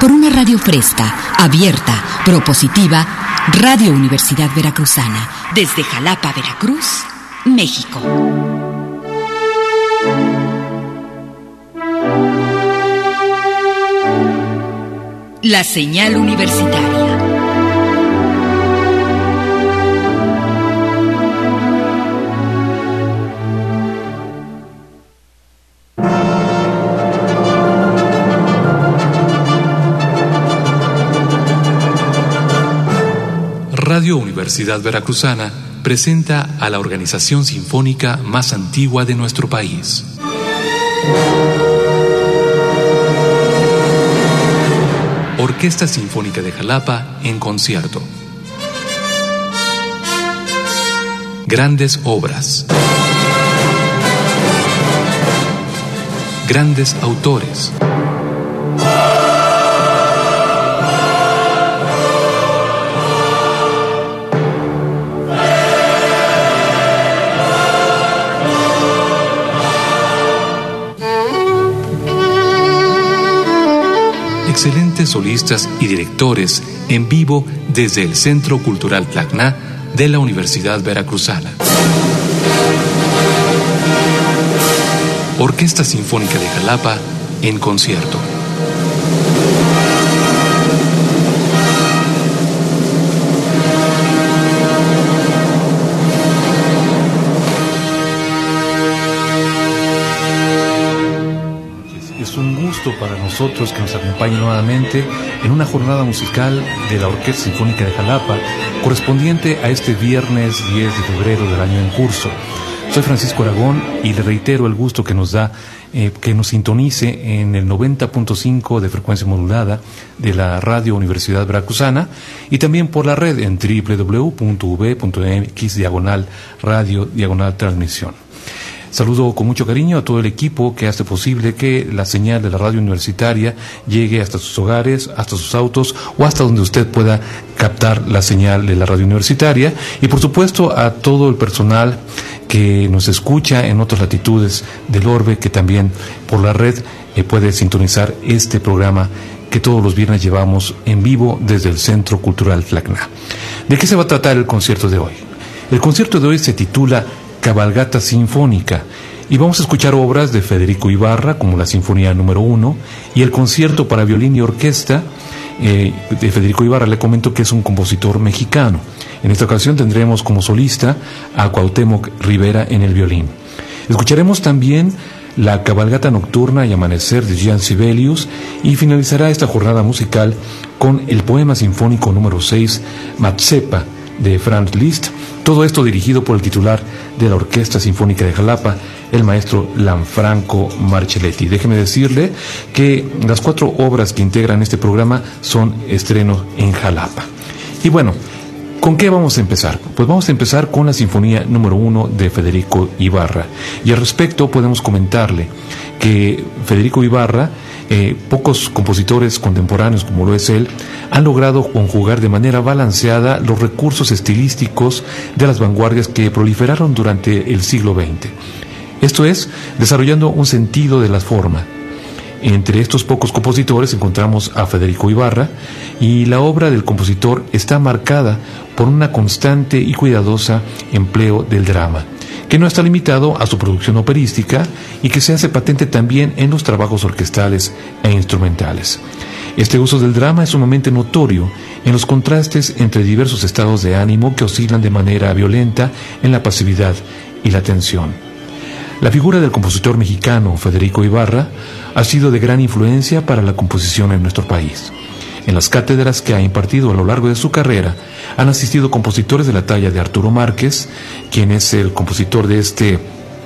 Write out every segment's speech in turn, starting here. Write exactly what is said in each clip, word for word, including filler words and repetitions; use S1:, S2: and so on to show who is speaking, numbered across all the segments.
S1: por una radio fresca, abierta, propositiva, Radio Universidad Veracruzana, desde Jalapa, Veracruz, México. La señal universitaria.
S2: Radio Universidad Veracruzana presenta a la organización sinfónica más antigua de nuestro país. Orquesta Sinfónica de Jalapa en concierto. Grandes obras. Grandes autores. Excelentes solistas y directores en vivo desde el Centro Cultural Tacna de la Universidad Veracruzana. Orquesta Sinfónica de Jalapa en concierto.
S3: Para nosotros que nos acompañe nuevamente en una jornada musical de la Orquesta Sinfónica de Jalapa, correspondiente a este viernes diez de febrero del año en curso. Soy Francisco Aragón y le reitero el gusto que nos da eh, que nos sintonice en el noventa punto cinco de frecuencia modulada de la Radio Universidad Veracruzana y también por la red en doble u doble u doble u punto u ve punto eme equis diagonal radio diagonal transmisión. Saludo con mucho cariño a todo el equipo que hace posible que la señal de la radio universitaria llegue hasta sus hogares, hasta sus autos o hasta donde usted pueda captar la señal de la radio universitaria, y por supuesto a todo el personal que nos escucha en otras latitudes del orbe, que también por la red eh, puede sintonizar este programa que todos los viernes llevamos en vivo desde el Centro Cultural Tacna. ¿De qué se va a tratar el concierto de hoy? El concierto de hoy se titula Cabalgata Sinfónica, y vamos a escuchar obras de Federico Ibarra, como la Sinfonía número uno, y el concierto para violín y orquesta eh, de Federico Ibarra. Le comento que es un compositor mexicano. En esta ocasión tendremos como solista a Cuauhtémoc Rivera en el violín. Escucharemos también la Cabalgata Nocturna y Amanecer de Jean Sibelius, y finalizará esta jornada musical con el poema sinfónico número seis, Mazzepa, de Franz Liszt. Todo esto dirigido por el titular de la Orquesta Sinfónica de Jalapa, el maestro Lanfranco Marcelletti. Déjeme decirle que las cuatro obras que integran este programa son estrenos en Jalapa. Y bueno, ¿con qué vamos a empezar? Pues vamos a empezar con la Sinfonía número uno de Federico Ibarra. Y al respecto podemos comentarle que Federico Ibarra, Eh, pocos compositores contemporáneos como lo es él, han logrado conjugar de manera balanceada los recursos estilísticos de las vanguardias que proliferaron durante el siglo veinte. Esto es, desarrollando un sentido de la forma. Entre estos pocos compositores encontramos a Federico Ibarra, y la obra del compositor está marcada por una constante y cuidadosa empleo del drama, que no está limitado a su producción operística y que se hace patente también en los trabajos orquestales e instrumentales. Este uso del drama es sumamente notorio en los contrastes entre diversos estados de ánimo que oscilan de manera violenta en la pasividad y la tensión. La figura del compositor mexicano Federico Ibarra ha sido de gran influencia para la composición en nuestro país. En las cátedras que ha impartido a lo largo de su carrera han asistido compositores de la talla de Arturo Márquez, quien es el compositor de este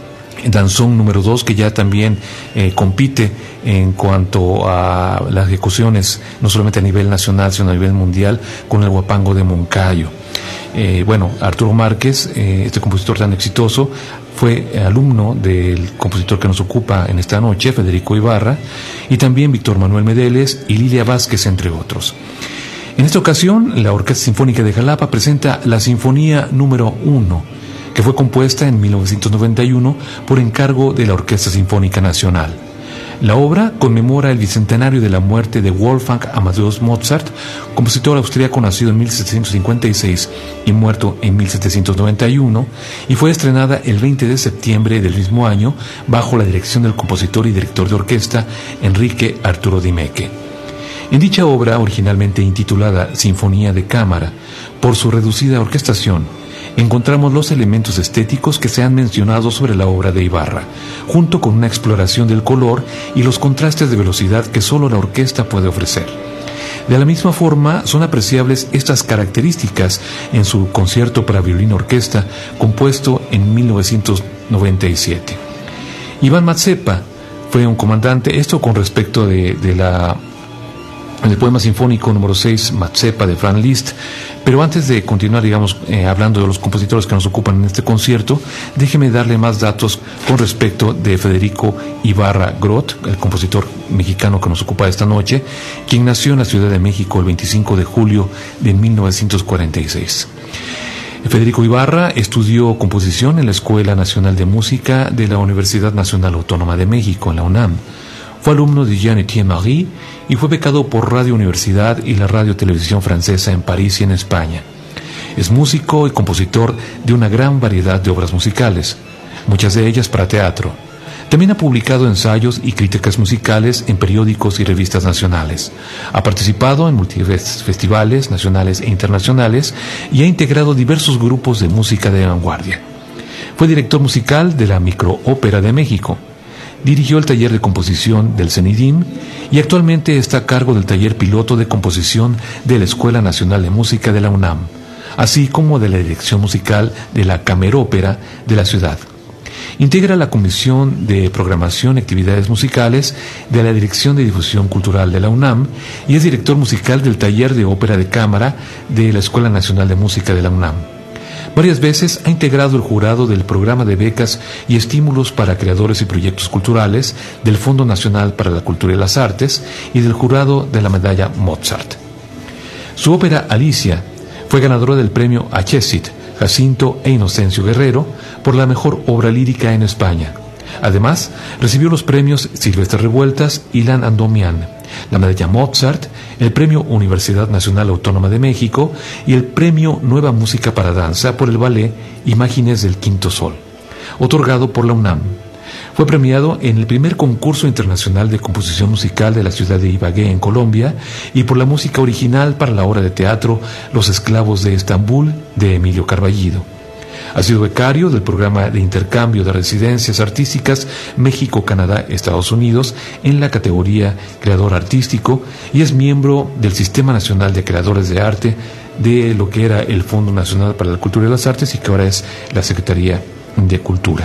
S3: danzón número dos, que ya también eh, compite en cuanto a las ejecuciones, no solamente a nivel nacional, sino a nivel mundial, con el Huapango de Moncayo. Eh, bueno, Arturo Márquez, eh, este compositor tan exitoso, fue alumno del compositor que nos ocupa en esta noche, Federico Ibarra, y también Víctor Manuel Medeles y Lilia Vázquez, entre otros. En esta ocasión, la Orquesta Sinfónica de Jalapa presenta la Sinfonía número uno, que fue compuesta en mil novecientos noventa y uno por encargo de la Orquesta Sinfónica Nacional. La obra conmemora el bicentenario de la muerte de Wolfgang Amadeus Mozart, compositor austríaco nacido en mil setecientos cincuenta y seis y muerto en mil setecientos noventa y uno, y fue estrenada el veinte de septiembre del mismo año bajo la dirección del compositor y director de orquesta Enrique Arturo Di Mecche. En dicha obra, originalmente intitulada Sinfonía de Cámara, por su reducida orquestación, encontramos los elementos estéticos que se han mencionado sobre la obra de Ibarra, junto con una exploración del color y los contrastes de velocidad que solo la orquesta puede ofrecer. De la misma forma, son apreciables estas características en su concierto para violín orquesta, compuesto en mil novecientos noventa y siete. Iván Mazepa fue un comandante, esto con respecto de, de la... el poema sinfónico número seis, Mazepa, de Franz Liszt. Pero antes de continuar, digamos, eh, hablando de los compositores que nos ocupan en este concierto, déjeme darle más datos con respecto de Federico Ibarra Groth, el compositor mexicano que nos ocupa esta noche, quien nació en la Ciudad de México el veinticinco de julio de mil novecientos cuarenta y seis. Federico Ibarra estudió composición en la Escuela Nacional de Música de la Universidad Nacional Autónoma de México, en la UNAM. Fue alumno de Jean-Étienne Marie y fue becado por Radio Universidad y la Radio Televisión Francesa en París y en España. Es músico y compositor de una gran variedad de obras musicales, muchas de ellas para teatro. También ha publicado ensayos y críticas musicales en periódicos y revistas nacionales. Ha participado en múltiples festivales nacionales e internacionales y ha integrado diversos grupos de música de vanguardia. Fue director musical de la Microópera de México. Dirigió el taller de composición del CENIDIM y actualmente está a cargo del taller piloto de composición de la Escuela Nacional de Música de la UNAM, así como de la dirección musical de la Camerópera de la ciudad. Integra la Comisión de Programación y Actividades Musicales de la Dirección de Difusión Cultural de la UNAM y es director musical del taller de ópera de cámara de la Escuela Nacional de Música de la UNAM. Varias veces ha integrado el jurado del Programa de Becas y Estímulos para Creadores y Proyectos Culturales del Fondo Nacional para la Cultura y las Artes y del jurado de la Medalla Mozart. Su ópera Alicia fue ganadora del premio Achezit, Jacinto e Inocencio Guerrero por la mejor obra lírica en España. Además, recibió los premios Silvestre Revueltas y Lan Andomian, la Medalla Mozart, el Premio Universidad Nacional Autónoma de México y el Premio Nueva Música para Danza por el ballet Imágenes del Quinto Sol, otorgado por la UNAM. Fue premiado en el primer concurso internacional de composición musical de la ciudad de Ibagué, en Colombia, y por la música original para la obra de teatro Los Esclavos de Estambul, de Emilio Carballido. Ha sido becario del programa de intercambio de residencias artísticas México-Canadá-Estados Unidos en la categoría Creador Artístico y es miembro del Sistema Nacional de Creadores de Arte de lo que era el Fondo Nacional para la Cultura y las Artes y que ahora es la Secretaría de Cultura.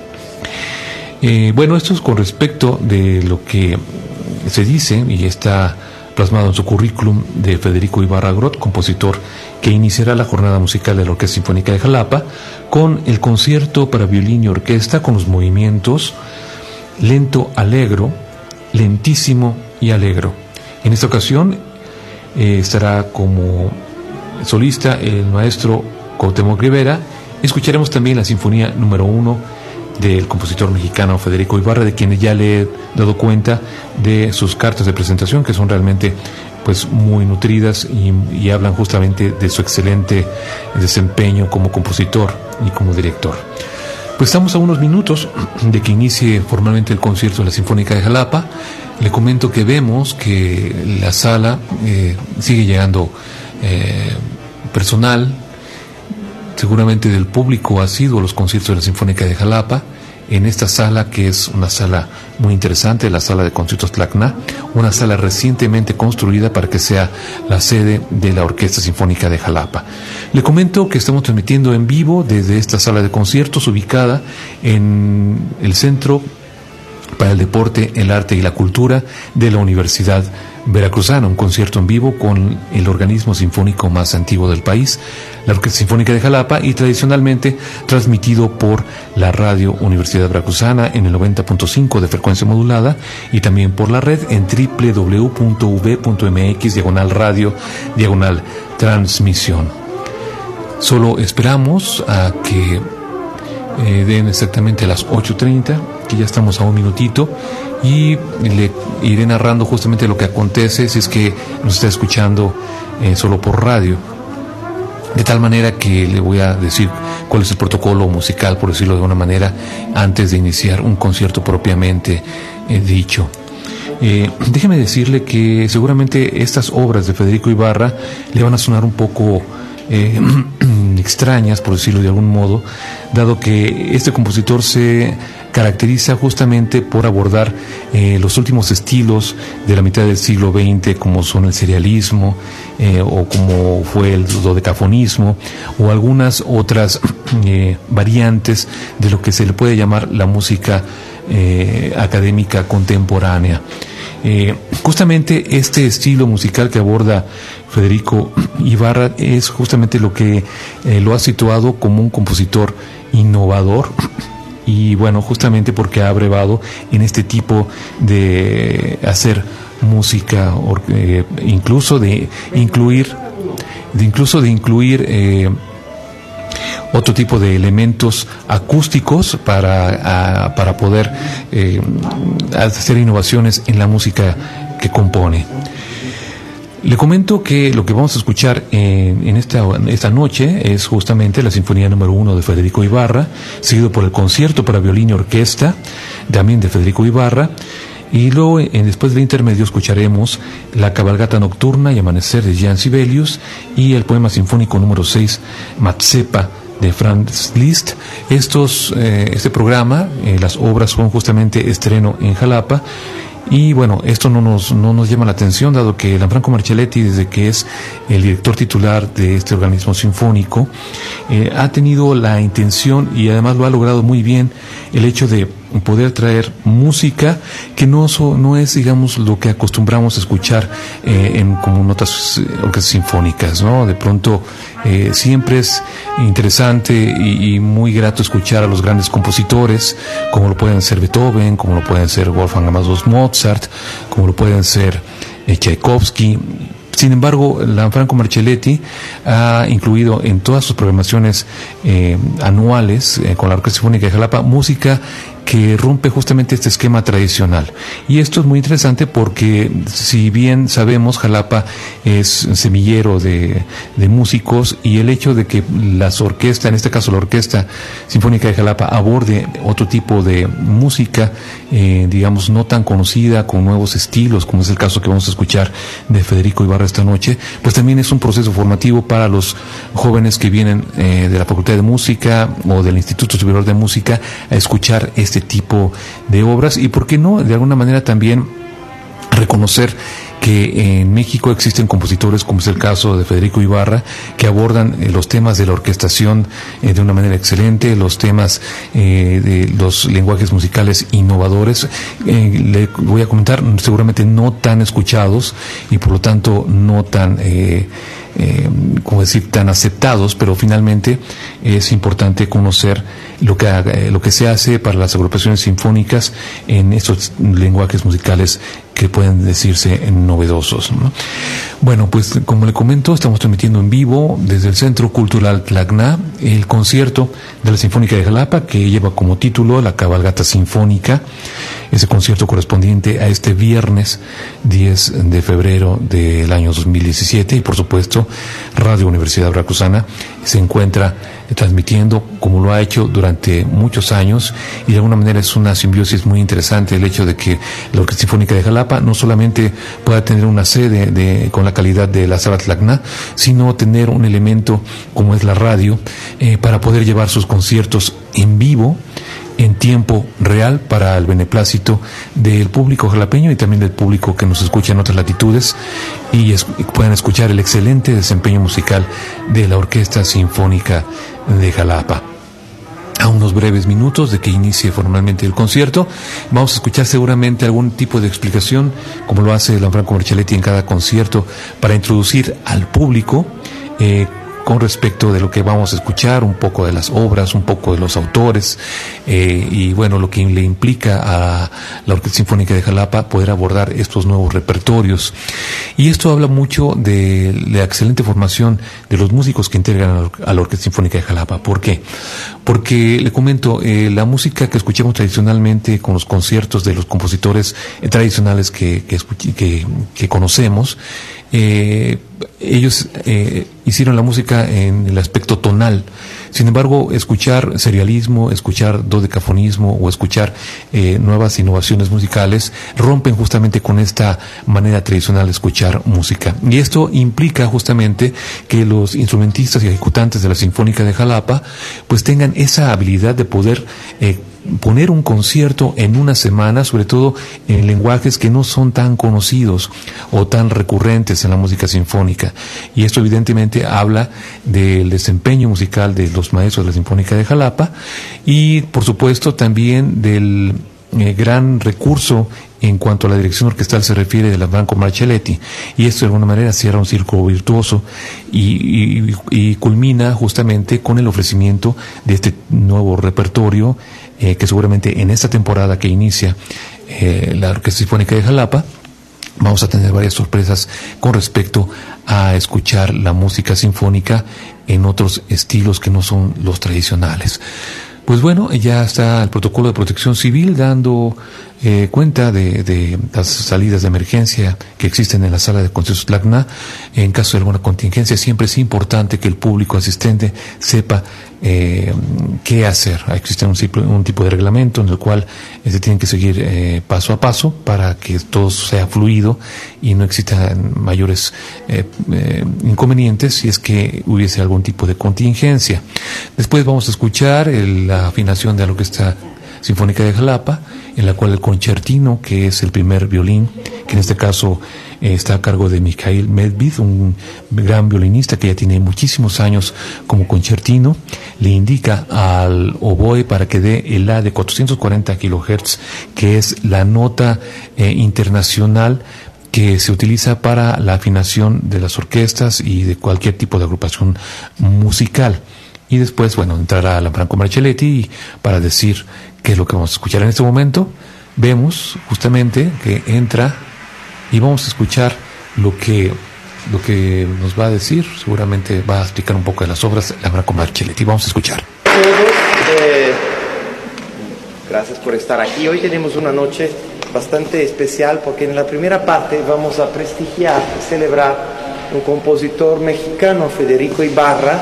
S3: Eh, bueno, esto es con respecto de lo que se dice y está plasmado en su currículum de Federico Ibarra Groth, compositor que iniciará la jornada musical de la Orquesta Sinfónica de Jalapa con el concierto para violín y orquesta con los movimientos lento, alegro, lentísimo y alegro. En esta ocasión eh, estará como solista el maestro Cuauhtémoc Rivera. Escucharemos también la Sinfonía número uno del compositor mexicano Federico Ibarra, de quien ya le he dado cuenta de sus cartas de presentación, que son realmente pues muy nutridas y, y hablan justamente de su excelente desempeño como compositor y como director. Pues estamos a unos minutos de que inicie formalmente el concierto de la Sinfónica de Jalapa. Le comento que vemos que la sala eh, sigue llegando eh, personal, seguramente del público asiduo a los conciertos de la Sinfónica de Jalapa, en esta sala que es una sala muy interesante, la sala de conciertos Tlacna, una sala recientemente construida para que sea la sede de la Orquesta Sinfónica de Jalapa. Le comento que estamos transmitiendo en vivo desde esta sala de conciertos ubicada en el Centro para el Deporte, el Arte y la Cultura de la Universidad Veracruzana, un concierto en vivo con el organismo sinfónico más antiguo del país, la Orquesta Sinfónica de Jalapa, y tradicionalmente transmitido por la Radio Universidad Veracruzana en el noventa punto cinco de frecuencia modulada y también por la red en doble u doble u doble u punto u v punto m x diagonal radio diagonal transmisión. Solo esperamos a que eh, den exactamente las ocho treinta, que ya estamos a un minutito, y le iré narrando justamente lo que acontece si es que nos está escuchando eh, solo por radio. De tal manera que le voy a decir cuál es el protocolo musical, por decirlo de una manera, antes de iniciar un concierto propiamente eh, dicho. Eh, déjeme decirle que seguramente estas obras de Federico Ibarra le van a sonar un poco eh, extrañas, por decirlo de algún modo, dado que este compositor se caracteriza justamente por abordar eh, los últimos estilos de la mitad del siglo veinte, como son el serialismo, eh, o como fue el dodecafonismo, o algunas otras eh, variantes de lo que se le puede llamar la música eh, académica contemporánea. Eh, justamente este estilo musical que aborda Federico Ibarra es justamente lo que eh, lo ha situado como un compositor innovador, y bueno, justamente porque ha abrevado en este tipo de hacer música, eh, incluso de incluir, de incluso de incluir eh, otro tipo de elementos acústicos para, a, para poder eh, hacer innovaciones en la música que compone. Le comento que lo que vamos a escuchar en, en esta, esta noche es justamente la Sinfonía número uno de Federico Ibarra, seguido por el concierto para violín y orquesta, también de Federico Ibarra, y luego en, después del intermedio escucharemos la Cabalgata Nocturna y Amanecer de Jean Sibelius y el poema sinfónico número seis, Mazeppa, de Franz Liszt. Estos, eh, este programa, eh, las obras son justamente estreno en Jalapa. Y bueno, esto no nos, no nos llama la atención, dado que Lanfranco Marcelletti, desde que es el director titular de este organismo sinfónico, eh, ha tenido la intención, y además lo ha logrado muy bien, el hecho de poder traer música que no, so, no es, digamos, lo que acostumbramos a escuchar eh, en como notas orquestas sinfónicas, ¿no? De pronto eh, siempre es interesante y, y muy grato escuchar a los grandes compositores, como lo pueden ser Beethoven, como lo pueden ser Wolfgang Amadeus Mozart, como lo pueden ser eh, Tchaikovsky. Sin embargo, Lanfranco Marcelletti ha incluido en todas sus programaciones eh, anuales eh, con la Orquesta Sinfónica de Jalapa música que rompe justamente este esquema tradicional. Y esto es muy interesante porque, si bien sabemos, Jalapa es semillero de, de músicos, y el hecho de que las orquestas, en este caso la Orquesta Sinfónica de Jalapa, aborde otro tipo de música, eh, digamos, no tan conocida, con nuevos estilos, como es el caso que vamos a escuchar de Federico Ibarra esta noche, pues también es un proceso formativo para los jóvenes que vienen eh, de la Facultad de Música o del Instituto Superior de Música a escuchar este tipo de obras, y por qué no, de alguna manera también reconocer que en México existen compositores, como es el caso de Federico Ibarra, que abordan eh, los temas de la orquestación eh, de una manera excelente, los temas eh, de los lenguajes musicales innovadores. Eh, le voy a comentar, seguramente no tan escuchados y por lo tanto no tan eh, eh, como decir, tan aceptados, pero finalmente es importante conocer lo que eh, lo que se hace para las agrupaciones sinfónicas en estos lenguajes musicales que pueden decirse novedosos, ¿no? Bueno, pues como le comento, estamos transmitiendo en vivo desde el Centro Cultural Tacna el concierto de la Sinfónica de Jalapa, que lleva como título la Cabalgata Sinfónica. Ese concierto correspondiente a este viernes diez de febrero del año dos mil diecisiete, y por supuesto Radio Universidad Veracruzana se encuentra transmitiendo como lo ha hecho durante muchos años, y de alguna manera es una simbiosis muy interesante el hecho de que la Orquesta Sinfónica de Jalapa no solamente pueda tener una sede de, con la calidad de la Sala Tacna, sino tener un elemento como es la radio eh, para poder llevar sus conciertos en vivo, en tiempo real, para el beneplácito del público jalapeño y también del público que nos escucha en otras latitudes, y es, puedan escuchar el excelente desempeño musical de la Orquesta Sinfónica de Jalapa. A unos breves minutos de que inicie formalmente el concierto, vamos a escuchar seguramente algún tipo de explicación, como lo hace Lanfranco Marcelletti en cada concierto, para introducir al público eh, con respecto de lo que vamos a escuchar, un poco de las obras, un poco de los autores, eh, y bueno, lo que le implica a la Orquesta Sinfónica de Jalapa poder abordar estos nuevos repertorios. Y esto habla mucho de la excelente formación de los músicos que integran a la Orquesta Sinfónica de Jalapa. ¿Por qué? Porque, le comento, eh, la música que escuchamos tradicionalmente con los conciertos de los compositores eh, tradicionales que, que, que, que conocemos, eh, ellos eh, hicieron la música en el aspecto tonal. Sin embargo, escuchar serialismo, escuchar dodecafonismo o escuchar eh, nuevas innovaciones musicales rompen justamente con esta manera tradicional de escuchar música. Y esto implica justamente que los instrumentistas y ejecutantes de la Sinfónica de Jalapa pues tengan esa habilidad de poder eh, poner un concierto en una semana, sobre todo en lenguajes que no son tan conocidos o tan recurrentes en la música sinfónica. Y esto evidentemente habla del desempeño musical de los maestros de la Sinfónica de Jalapa y, por supuesto, también del eh, gran recurso en cuanto a la dirección orquestal se refiere de la Franco Marcelletti, y esto de alguna manera cierra un círculo virtuoso y, y, y culmina justamente con el ofrecimiento de este nuevo repertorio eh, que seguramente en esta temporada que inicia eh, la Orquesta Sinfónica de Jalapa vamos a tener varias sorpresas con respecto a escuchar la música sinfónica en otros estilos que no son los tradicionales. Pues bueno, ya está el protocolo de protección civil dando eh, cuenta de, de las salidas de emergencia que existen en la sala de conciertos Tacna. En caso de alguna contingencia, siempre es importante que el público asistente sepa eh, qué hacer. Existe un, un tipo de reglamento en el cual eh, se tienen que seguir eh, paso a paso para que todo sea fluido y no existan mayores eh, eh, inconvenientes si es que hubiese algún tipo de contingencia. Después vamos a escuchar el, la afinación de la Orquesta Sinfónica de Jalapa, en la cual el concertino, que es el primer violín, que en este caso eh, está a cargo de Mikhail Medved, un gran violinista que ya tiene muchísimos años como concertino, le indica al oboe para que dé el La de cuatrocientos cuarenta kilohertz, que es la nota eh, internacional que se utiliza para la afinación de las orquestas y de cualquier tipo de agrupación musical. Y después, bueno, entrará la Franco Marcelletti para decir qué es lo que vamos a escuchar. En este momento vemos justamente que entra y vamos a escuchar lo que lo que nos va a decir. Seguramente va a explicar un poco de las obras de la Franco Marcelletti. Vamos a escuchar.
S4: Eh, gracias por estar aquí. Hoy tenemos una noche bastante especial porque en la primera parte vamos a prestigiar y celebrar un compositor mexicano, Federico Ibarra,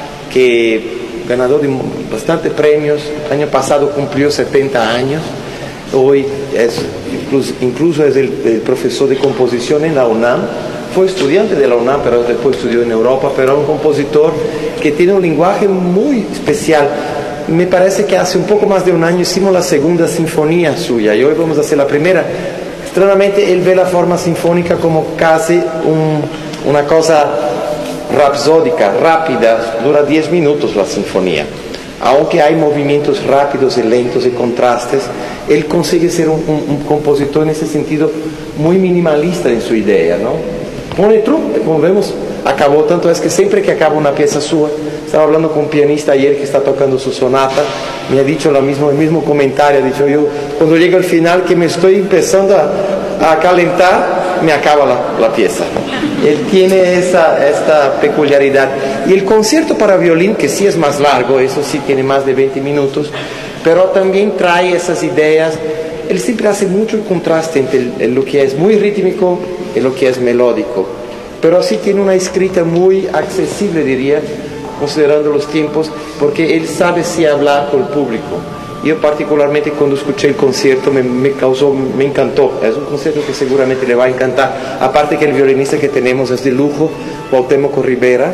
S4: que ganador de bastantes premios. El año pasado cumplió setenta años. Hoy es incluso, incluso es el, el profesor de composición en la UNAM. Fue estudiante de la UNAM, pero después estudió en Europa. Pero es un compositor que tiene un lenguaje muy especial. Me parece que hace un poco más de un año hicimos la segunda sinfonía suya y hoy vamos a hacer la primera. Extrañamente él ve la forma sinfónica como casi un, una cosa rapsódica, rápida, dura diez minutos la sinfonía. Aunque hay movimientos rápidos y lentos y contrastes, él consigue ser un, un, un compositor en ese sentido muy minimalista en su idea, ¿no? Pone truco, como vemos, acabó tanto es que siempre que acaba una pieza suya, estaba hablando con un pianista ayer que está tocando su sonata, me ha dicho lo mismo, el mismo comentario, ha dicho yo, cuando llega el final que me estoy empezando a, a calentar, me acaba la, la pieza. Él tiene esa, esta peculiaridad. Y el concierto para violín, que sí es más largo, eso sí tiene más de veinte minutos, pero también trae esas ideas. Él siempre hace mucho el contraste entre el, el, lo que es muy rítmico y lo que es melódico, pero así tiene una escrita muy accesible, diría, considerando los tiempos, porque él sabe si hablar con el público. Yo particularmente cuando escuché el concierto me, me causó, me encantó. Es un concierto que seguramente le va a encantar. Aparte que el violinista que tenemos es de lujo, Cuauhtémoc Rivera.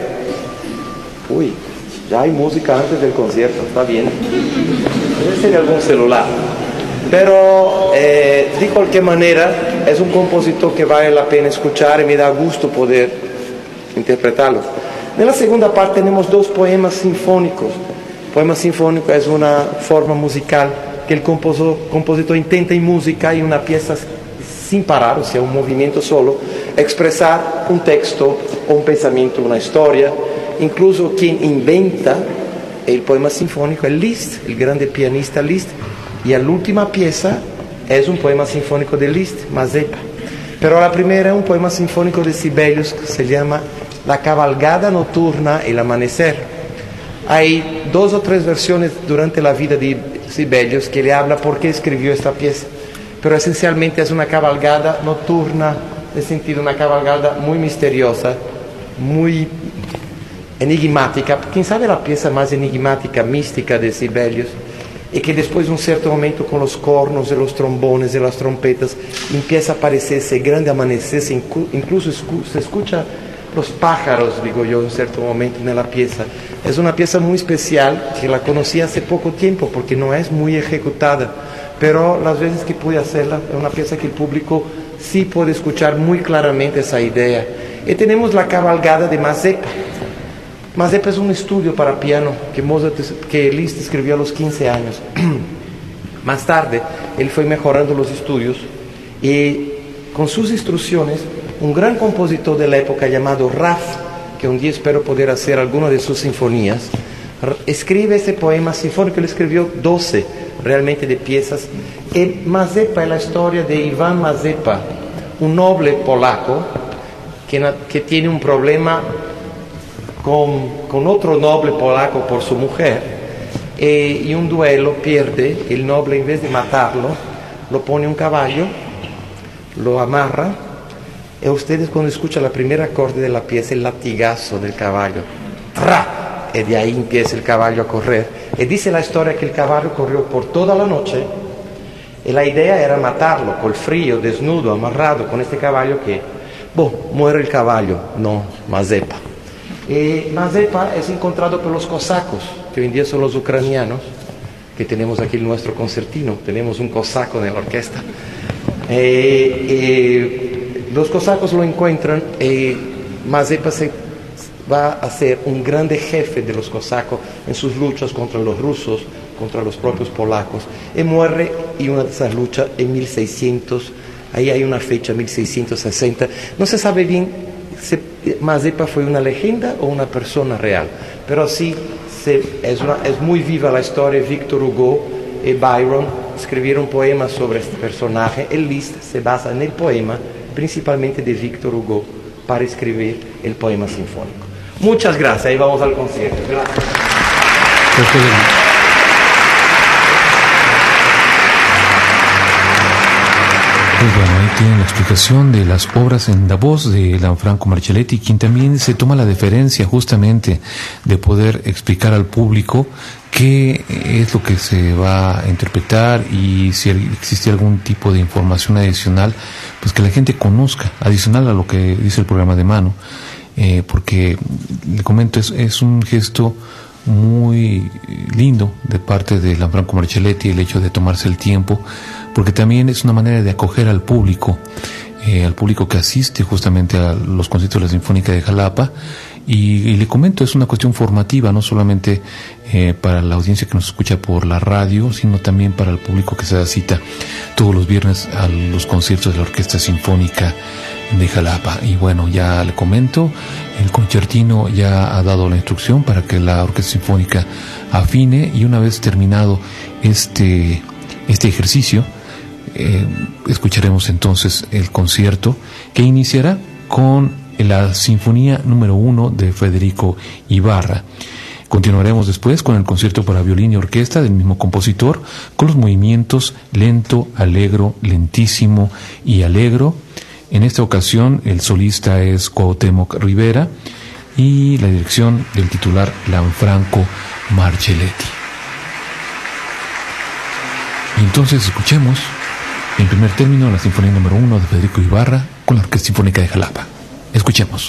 S4: Uy, ya hay música antes del concierto, está bien. Debe ser algún celular. Pero eh, de cualquier manera es un compositor que vale la pena escuchar y me da gusto poder interpretarlo. En la segunda parte tenemos dos poemas sinfónicos. Poema sinfónico es una forma musical que el compositor, compositor intenta en música y una pieza sin parar, o sea, un movimiento solo, expresar un texto o un pensamiento, una historia. incluso quien inventa el poema sinfónico es Liszt, el grande pianista Liszt, y la última pieza es un poema sinfónico de Liszt, Mazeppa. Pero la primera es un poema sinfónico de Sibelius que se llama La cabalgada nocturna y el amanecer. Hay dos o tres versiones durante la vida de Sibelius que le habla por qué escribió esta pieza, pero esencialmente es una cabalgada nocturna, en el sentido una cabalgada muy misteriosa, muy enigmática. ¿Quién sabe la pieza más enigmática, mística de Sibelius? Y que después de un cierto momento con los cornos de los trombones, de las trompetas, empieza a aparecer ese grande amanecer, incluso se escucha los pájaros, digo yo, en cierto momento en la pieza. Es una pieza muy especial que la conocí hace poco tiempo porque no es muy ejecutada, pero las veces que pude hacerla es una pieza que el público sí puede escuchar muy claramente esa idea. Y tenemos la cabalgada de Mazeppa. Mazeppa es un estudio para piano que, Mozart, que Liszt escribió a los quince años. Más tarde, él fue mejorando los estudios y con sus instrucciones, un gran compositor de la época llamado Raff, que un día espero poder hacer alguna de sus sinfonías, escribe ese poema sinfónico. Él escribió doce realmente de piezas. Y Mazeppa es la historia de Ivan Mazeppa, un noble polaco que, que tiene un problema Con, con otro noble polaco por su mujer, e, y un duelo pierde. El noble, en vez de matarlo, lo pone un caballo, lo amarra, y ustedes cuando escuchan la primera acorde de la pieza, el latigazo del caballo, ¡tra! Y de ahí empieza el caballo a correr. Y dice la historia que el caballo corrió por toda la noche, y la idea era matarlo, con el frío, desnudo, amarrado, con este caballo que, bueno, muere el caballo, no Mazeppa. Eh, Mazeppa es encontrado por los cosacos, que hoy en día son los ucranianos, que tenemos aquí el nuestro concertino, tenemos un cosaco en la orquesta. Eh, eh, los cosacos lo encuentran y eh, Mazeppa se va a ser un grande jefe de los cosacos en sus luchas contra los rusos, contra los propios polacos, y muere en una de esas luchas en mil seiscientos, ahí hay una fecha, mil seiscientos sesenta, no se sabe bien si Mazeppa fue una leyenda o una persona real, pero sí se, es, una, es muy viva la historia. Victor Hugo y Byron escribieron poemas sobre este personaje. El Liszt se basa en el poema principalmente de Victor Hugo para escribir el poema sinfónico. Muchas gracias, ahí vamos al concierto. Gracias.
S3: Pues bueno, ahí tienen la explicación de las obras en la voz de Lanfranco Marcelletti, quien también se toma la deferencia justamente de poder explicar al público qué es lo que se va a interpretar y si existe algún tipo de información adicional, pues que la gente conozca, adicional a lo que dice el programa de mano, eh, porque le comento, es, es un gesto muy lindo de parte de Lanfranco Marcelletti el hecho de tomarse el tiempo, porque también es una manera de acoger al público, eh, al público que asiste justamente a los conciertos de la Sinfónica de Jalapa, y, y le comento, es una cuestión formativa, no solamente eh, para la audiencia que nos escucha por la radio, sino también para el público que se da cita todos los viernes a los conciertos de la Orquesta Sinfónica de Jalapa. Y bueno, ya le comento, el concertino ya ha dado la instrucción para que la Orquesta Sinfónica afine, y una vez terminado este, este ejercicio, Eh, escucharemos entonces el concierto que iniciará con la Sinfonía número uno de Federico Ibarra. Continuaremos después con el concierto para violín y orquesta del mismo compositor, con los movimientos lento, alegro, lentísimo y alegro. En esta ocasión el solista es Cuauhtémoc Rivera y la dirección del titular Lanfranco Marcelletti. Y entonces escuchemos en primer término la Sinfonía número uno de Federico Ibarra con la Orquesta Sinfónica de Jalapa. Escuchemos.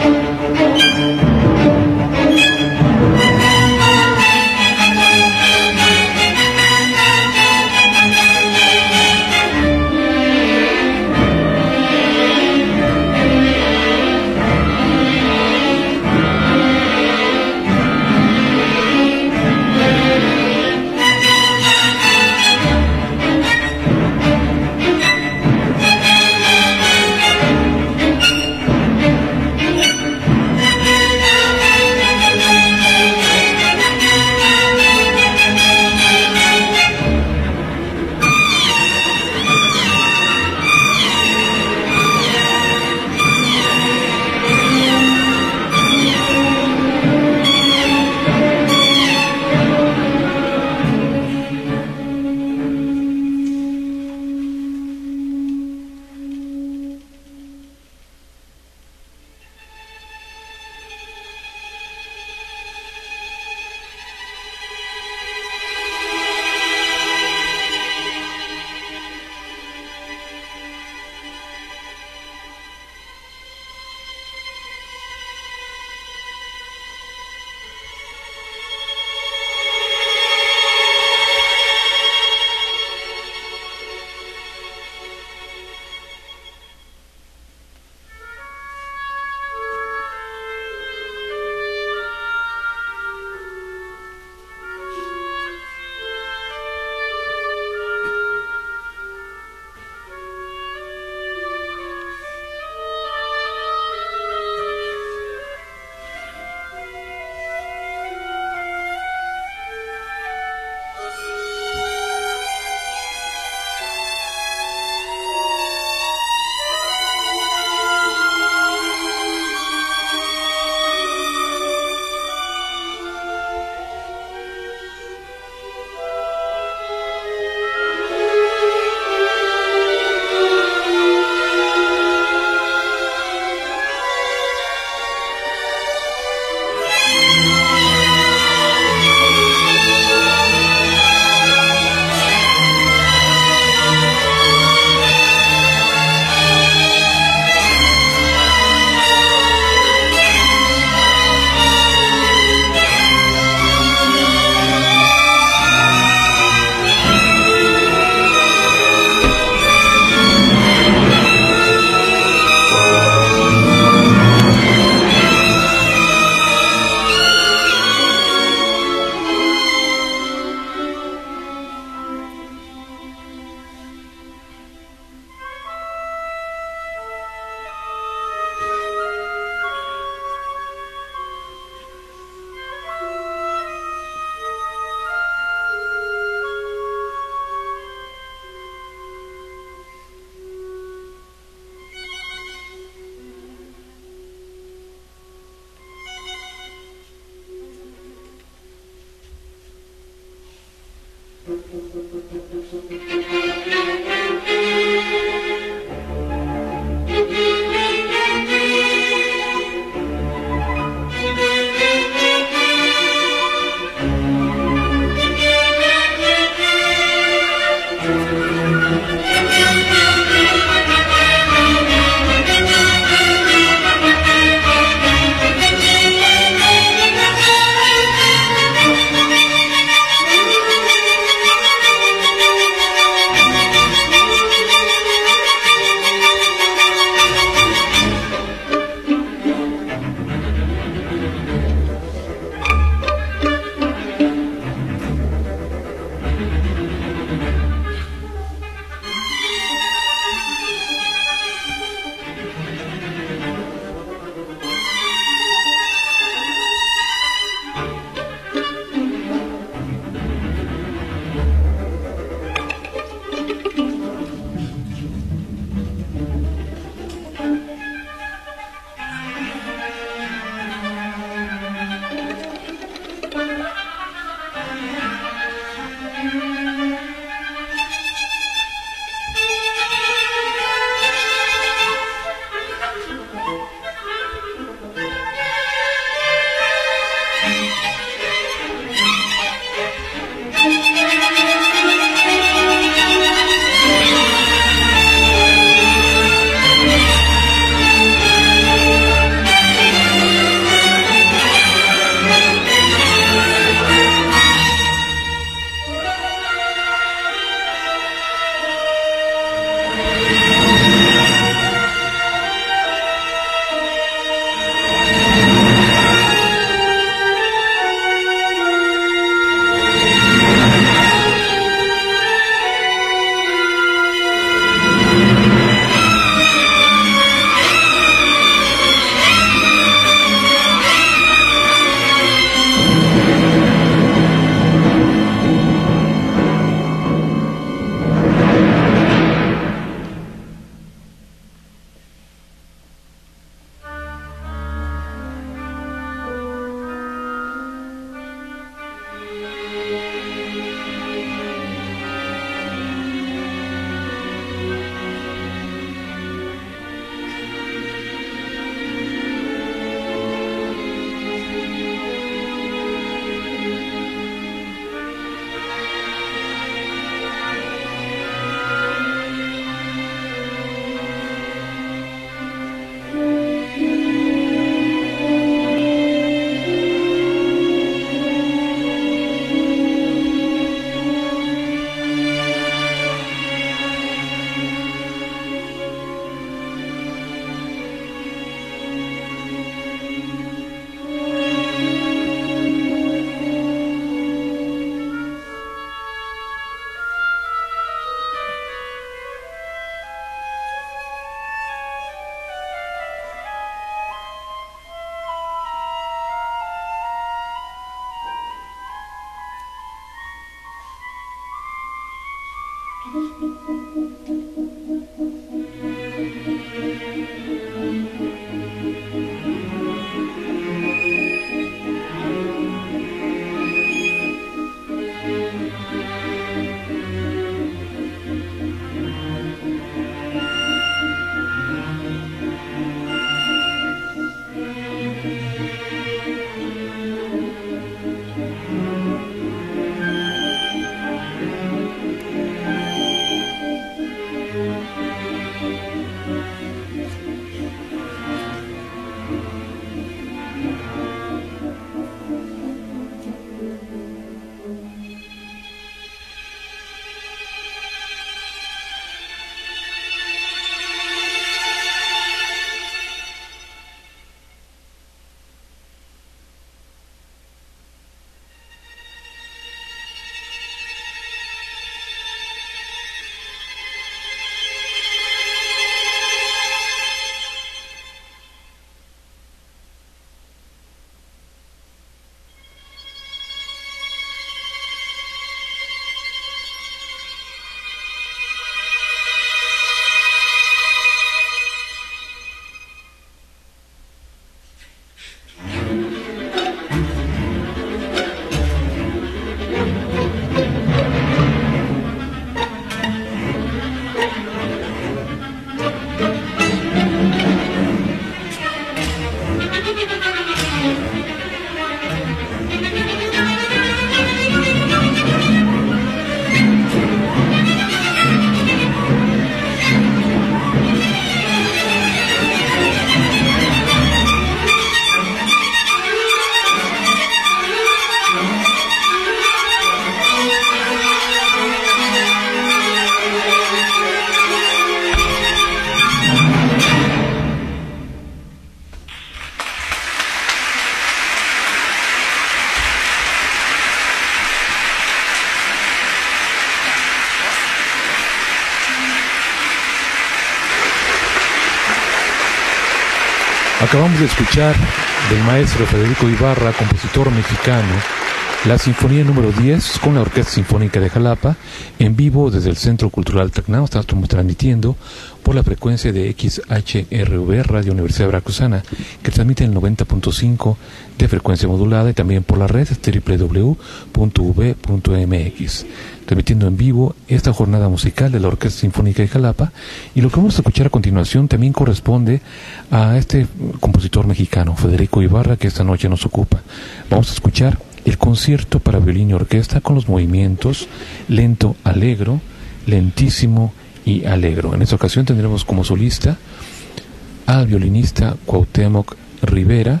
S3: Acabamos de escuchar del maestro Federico Ibarra, compositor mexicano, la Sinfonía número diez con la Orquesta Sinfónica de Jalapa, en vivo desde el Centro Cultural Tacna. Estamos transmitiendo por la frecuencia de X H R V, Radio Universidad Veracruzana, que transmite el noventa punto cinco de frecuencia modulada, y también por la red doble u doble u doble u punto u v punto m x, transmitiendo en vivo esta jornada musical de la Orquesta Sinfónica de Jalapa. Y lo que vamos a escuchar a continuación también corresponde a este compositor mexicano, Federico Ibarra, que esta noche nos ocupa. Vamos a escuchar el concierto para violín y orquesta con los movimientos lento, alegro, lentísimo y alegro. En esta ocasión tendremos como solista al violinista Cuauhtémoc Rivera.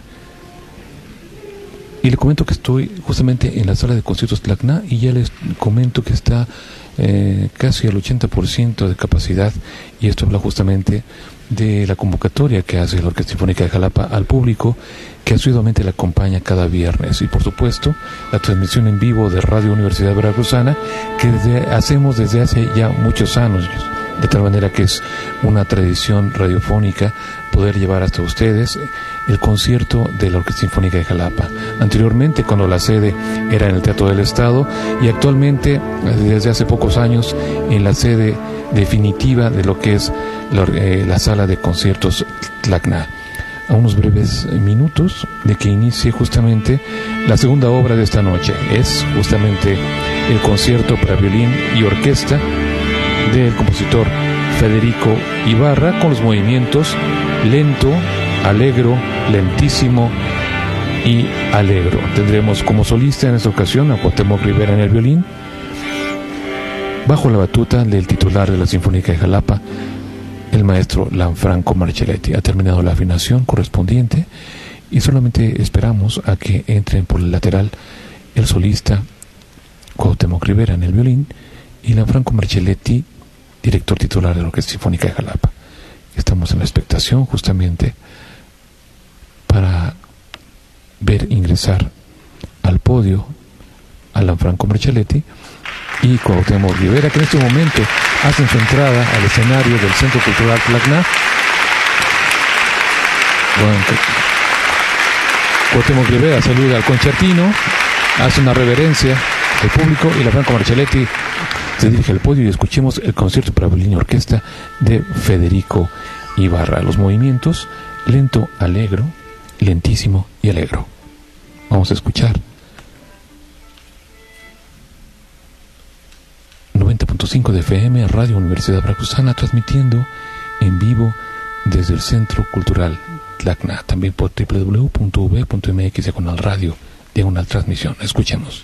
S3: Y le comento que estoy justamente en la sala de conciertos Tacna, y ya les comento que está eh, casi al ochenta por ciento de capacidad, y esto habla justamente de la convocatoria que hace la Orquesta Sinfónica de Jalapa al público, que asiduamente la acompaña cada viernes, y por supuesto la transmisión en vivo de Radio Universidad Veracruzana, que desde, hacemos desde hace ya muchos años, de tal manera que es una tradición radiofónica poder llevar hasta ustedes el concierto de la Orquesta Sinfónica de Jalapa. Anteriormente, cuando la sede era en el Teatro del Estado, y actualmente, desde hace pocos años, en la sede definitiva de lo que es la, eh, la sala de conciertos Tacna. A unos breves minutos de que inicie justamente la segunda obra de esta noche. Es justamente el concierto para violín y orquesta del compositor Federico Ibarra, con los movimientos lento, alegro, lentísimo y alegro. Tendremos como solista en esta ocasión a Cuauhtémoc Rivera en el violín, bajo la batuta del titular de la Sinfónica de Jalapa, el maestro Lanfranco Marcelletti. Ha terminado la afinación correspondiente y solamente esperamos a que entren por el lateral el solista Cuauhtémoc Rivera en el violín y Lanfranco Marcelletti, director titular de la Orquesta Sinfónica de Jalapa. Estamos en la expectación justamente para ver ingresar al podio a Lanfranco Marcelletti y Cuauhtémoc Rivera, que en este momento hacen su entrada al escenario del Centro Cultural Tacna. Bueno, Cuauhtémoc Rivera saluda al concertino, hace una reverencia al público, y Lanfranco Marcelletti se dirige al podio, y escuchemos el concierto para violín y orquesta de Federico Ibarra. Los movimientos lento, alegro, lentísimo y alegro. Vamos a escuchar noventa punto cinco de F M, Radio Universidad Veracruzana, transmitiendo en vivo desde el Centro Cultural Tacna, también por doble u doble u doble u punto u v punto m x diagonal radio, diagonal transmisión. Escuchemos.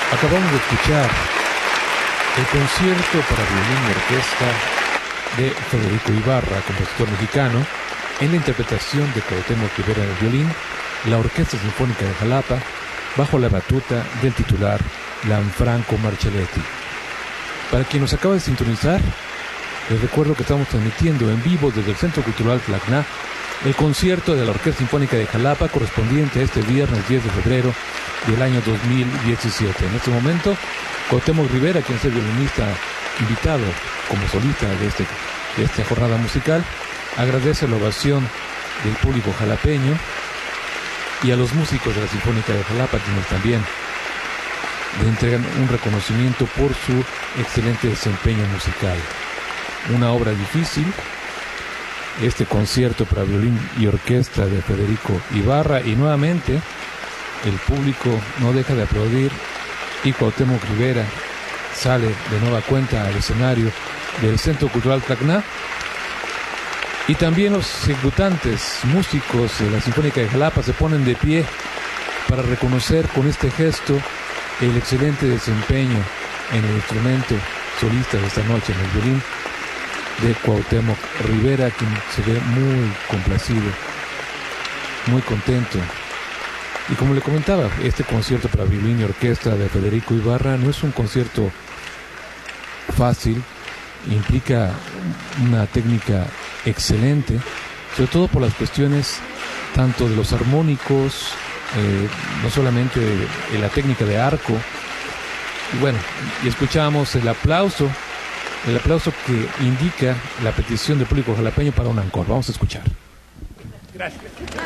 S3: Acabamos de escuchar el concierto para violín y orquesta de Federico Ibarra, compositor mexicano, en la interpretación de Cuauhtémoc Rivera en el violín, la Orquesta Sinfónica de Jalapa, bajo la batuta del titular Lanfranco Marcelletti. Para quien nos acaba de sintonizar, les recuerdo que estamos transmitiendo en vivo desde el Centro Cultural Tlaxcala el concierto de la Orquesta Sinfónica de Jalapa correspondiente a este viernes diez de febrero del año dos mil diecisiete. En este momento, Cuauhtémoc Rivera, quien es el violinista invitado como solista de, este, de esta jornada musical, agradece la ovación del público jalapeño y a los músicos de la Sinfónica de Jalapa, quienes también le entregan un reconocimiento por su excelente desempeño musical. Una obra difícil, este concierto para violín y orquesta de Federico Ibarra, y nuevamente el público no deja de aplaudir y Cuauhtémoc Rivera sale de nueva cuenta al escenario del Centro Cultural Tlaxcala, y también los ejecutantes músicos de la Sinfónica de Jalapa se ponen de pie para reconocer con este gesto el excelente desempeño en el instrumento solista de esta noche, en el violín, de Cuauhtémoc Rivera, quien se ve muy complacido, muy contento. Y como le comentaba, este concierto para violín y orquesta de Federico Ibarra no es un concierto fácil, implica una técnica excelente, sobre todo por las cuestiones tanto de los armónicos, eh, no solamente de, de la técnica de arco. Y bueno, y escuchamos el aplauso El aplauso que indica la petición del público jalapeño para un encore. Vamos a escuchar.
S5: Gracias.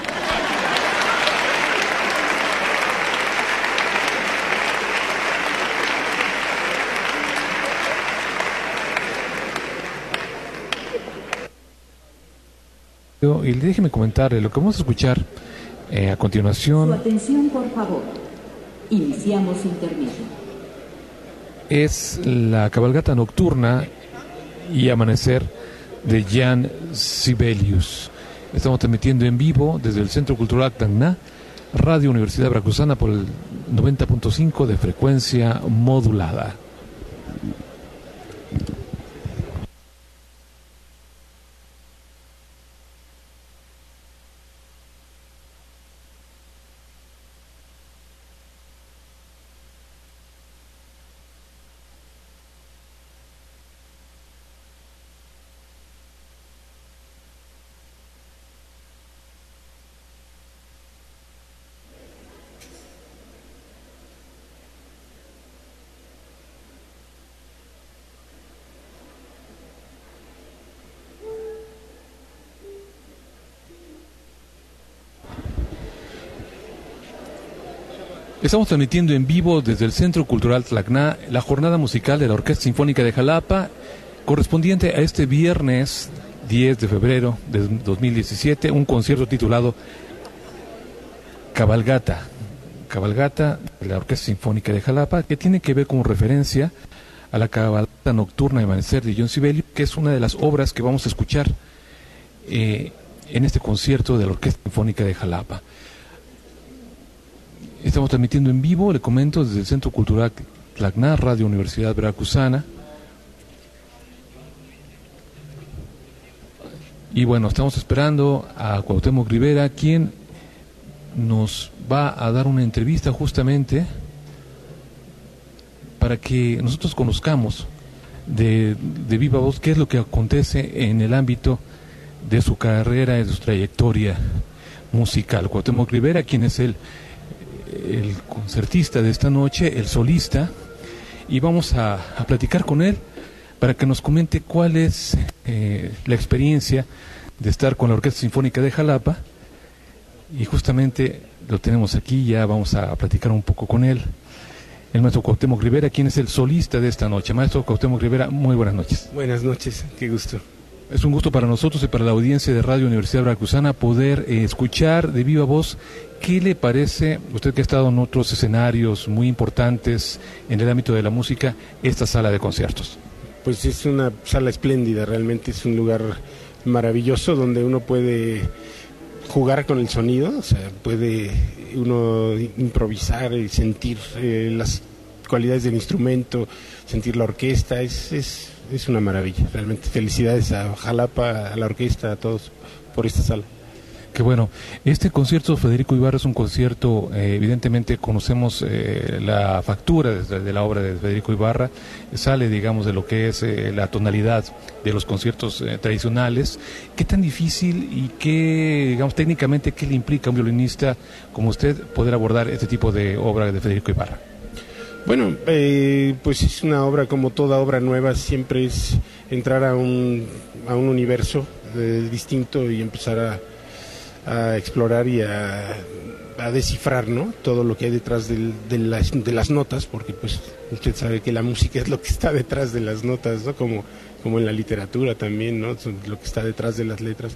S3: Y déjeme comentarle lo que vamos a escuchar eh, a continuación.
S6: Su atención, por favor. Iniciamos intermedio.
S3: Es la cabalgata nocturna y amanecer de Jan Sibelius. Estamos transmitiendo en vivo desde el Centro Cultural Tlaxcala, Radio Universidad Veracruzana, por el noventa punto cinco de frecuencia modulada. Estamos transmitiendo en vivo desde el Centro Cultural Tlaxcala la jornada musical de la Orquesta Sinfónica de Jalapa, correspondiente a este viernes diez de febrero de dos mil diecisiete, un concierto titulado Cabalgata, Cabalgata de la Orquesta Sinfónica de Jalapa, que tiene que ver como referencia a la cabalgata nocturna de amanecer de Jan Sibelius, que es una de las obras que vamos a escuchar eh, en este concierto de la Orquesta Sinfónica de Jalapa. Estamos transmitiendo en vivo, le comento, desde el Centro Cultural Tlaxcala, Radio Universidad Veracruzana. Y bueno, estamos esperando a Cuauhtémoc Rivera, quien nos va a dar una entrevista justamente para que nosotros conozcamos de, de viva voz qué es lo que acontece en el ámbito de su carrera, de su trayectoria musical. Cuauhtémoc Rivera, quien es el el concertista de esta noche, el solista, y vamos a, a platicar con él para que nos comente cuál es eh, la experiencia de estar con la Orquesta Sinfónica de Jalapa, y justamente lo tenemos aquí, ya vamos a platicar un poco con él, el maestro Cuauhtémoc Rivera, quien es el solista de esta noche. Maestro Cuauhtémoc Rivera, muy buenas noches.
S5: Buenas noches, qué gusto.
S3: Es un gusto para nosotros y para la audiencia de Radio Universidad Veracruzana poder eh, escuchar de viva voz qué le parece, usted que ha estado en otros escenarios muy importantes en el ámbito de la música, esta sala de conciertos.
S5: Pues es una sala espléndida, realmente es un lugar maravilloso donde uno puede jugar con el sonido, o sea, puede uno improvisar y sentir eh, las cualidades del instrumento, sentir la orquesta, es, es, es una maravilla. Realmente felicidades a Jalapa, a la orquesta, a todos por esta sala.
S3: Qué bueno. Este concierto, Federico Ibarra, es un concierto, eh, evidentemente conocemos eh, la factura de, de la obra de Federico Ibarra, sale, digamos, de lo que es eh, la tonalidad de los conciertos eh, tradicionales. ¿Qué tan difícil y qué, digamos, técnicamente, qué le implica a un violinista como usted poder abordar este tipo de obra de Federico Ibarra?
S5: Bueno, eh, pues es una obra, como toda obra nueva, siempre es entrar a un, a un universo eh, distinto y empezar a a explorar y a, a descifrar, ¿no?, todo lo que hay detrás del, de, las, de las notas, porque pues usted sabe que la música es lo que está detrás de las notas, ¿no?, como, como en la literatura también, ¿no?, lo que está detrás de las letras.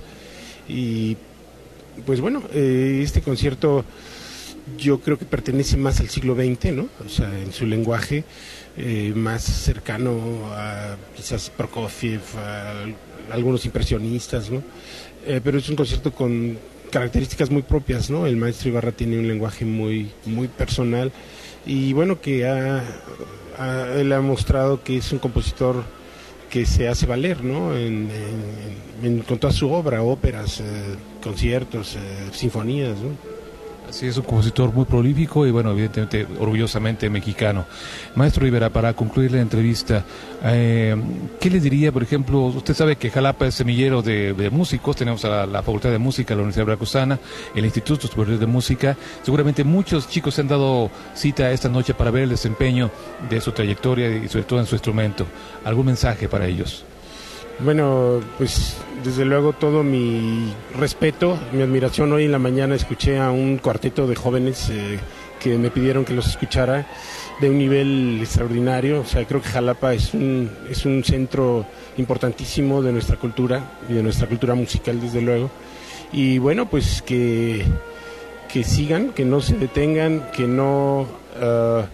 S5: Y pues bueno, eh, este concierto yo creo que pertenece más al siglo veinte, ¿no?, o sea, en su lenguaje eh, más cercano a quizás Prokofiev, a, a algunos impresionistas, ¿no?, eh, pero es un concierto con características muy propias, ¿no? El maestro Ibarra tiene un lenguaje muy muy personal y bueno, que ha, ha, él ha mostrado que es un compositor que se hace valer, ¿no?, en, en, en, con toda su obra, óperas, eh, conciertos, eh, sinfonías, ¿no?
S3: Sí, es un compositor muy prolífico y, bueno, evidentemente, orgullosamente mexicano. Maestro Rivera, para concluir la entrevista, eh, ¿qué le diría, por ejemplo? Usted sabe que Jalapa es semillero de, de músicos, tenemos a la, la Facultad de Música de la Universidad Veracruzana, el Instituto Superior de Música. Seguramente muchos chicos se han dado cita esta noche para ver el desempeño de su trayectoria y sobre todo en su instrumento. ¿Algún mensaje para ellos?
S5: Bueno, pues desde luego todo mi respeto, mi admiración. Hoy en la mañana escuché a un cuarteto de jóvenes eh, que me pidieron que los escuchara, de un nivel extraordinario. O sea, creo que Jalapa es un, es un centro importantísimo de nuestra cultura y de nuestra cultura musical, desde luego. Y bueno, pues que, que sigan, que no se detengan, que no uh,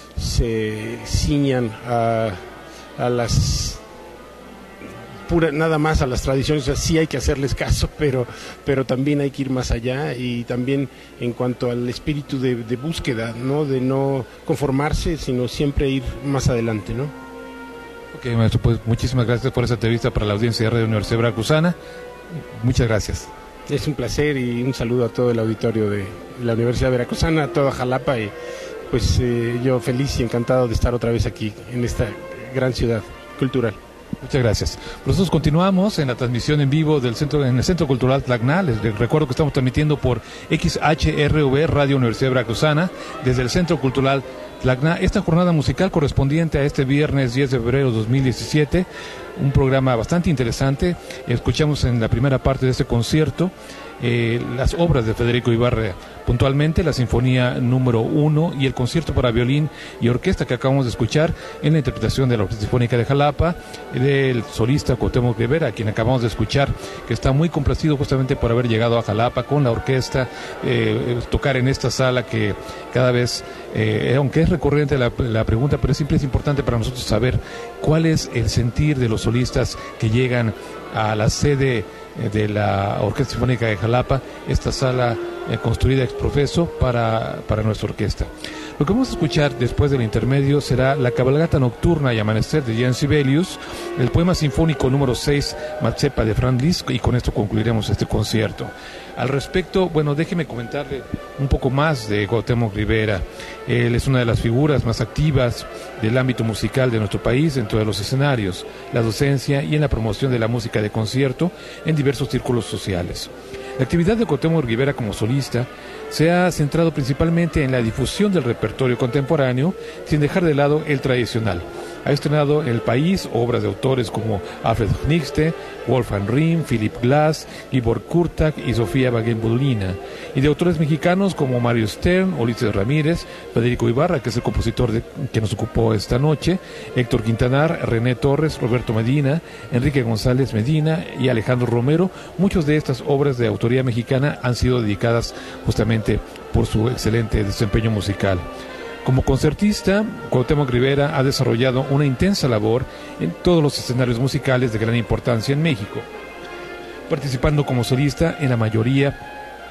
S5: se ciñan a, a las... Pura, nada más a las tradiciones. O sea, sí hay que hacerles caso, pero pero también hay que ir más allá, y también en cuanto al espíritu de, de búsqueda, ¿no?, de no conformarse, sino siempre ir más adelante, ¿no?
S3: Ok, maestro, pues muchísimas gracias por esa entrevista para la audiencia de Radio Universidad Veracruzana. Muchas gracias.
S5: Es un placer, y un saludo a todo el auditorio de la Universidad Veracruzana, a toda Jalapa, y pues eh, yo feliz y encantado de estar otra vez aquí en esta gran ciudad cultural.
S3: Muchas gracias. Nosotros continuamos en la transmisión en vivo del centro, en el Centro Cultural Tacna. Les recuerdo que estamos transmitiendo por X H R V, Radio Universidad Veracruzana, desde el Centro Cultural Tacna. Esta jornada musical correspondiente a este viernes diez de febrero de dos mil diecisiete, un programa bastante interesante. Escuchamos en la primera parte de este concierto eh, las obras de Federico Ibarra, puntualmente la Sinfonía número uno y el concierto para violín y orquesta que acabamos de escuchar en la interpretación de la Orquesta Sinfónica de Jalapa, del solista Cuauhtémoc Rivera, a quien acabamos de escuchar, que está muy complacido justamente por haber llegado a Jalapa con la orquesta, eh, tocar en esta sala que cada vez, eh, aunque es recurrente la, la pregunta, pero siempre es importante para nosotros saber cuál es el sentir de los solistas que llegan a la sede de la Orquesta Sinfónica de Jalapa, esta sala eh, construida ex profeso para, para nuestra orquesta. Lo que vamos a escuchar después del intermedio será la cabalgata nocturna y amanecer de Jean Sibelius, el poema sinfónico número seis, Mazepa de Franz Liszt, y con esto concluiremos este concierto. Al respecto, bueno, déjeme comentarle un poco más de Cuauhtémoc Rivera. Él es una de las figuras más activas del ámbito musical de nuestro país dentro de los escenarios, la docencia y en la promoción de la música de concierto en diversos círculos sociales. La actividad de Cuauhtémoc Rivera como solista se ha centrado principalmente en la difusión del repertorio contemporáneo, sin dejar de lado el tradicional. Ha estrenado en el país obras de autores como Alfred Nixte, Wolfgang Rihm, Philip Glass, Gibor Kurtak y Sofía Bagen-Budulina, y de autores mexicanos como Mario Stern, Ulises Ramírez, Federico Ibarra, que es el compositor de, que nos ocupó esta noche, Héctor Quintanar, René Torres, Roberto Medina, Enrique González Medina y Alejandro Romero. Muchas de estas obras de autoría mexicana han sido dedicadas justamente por su excelente desempeño musical. Como concertista, Cuauhtémoc Rivera ha desarrollado una intensa labor en todos los escenarios musicales de gran importancia en México, participando como solista en la mayoría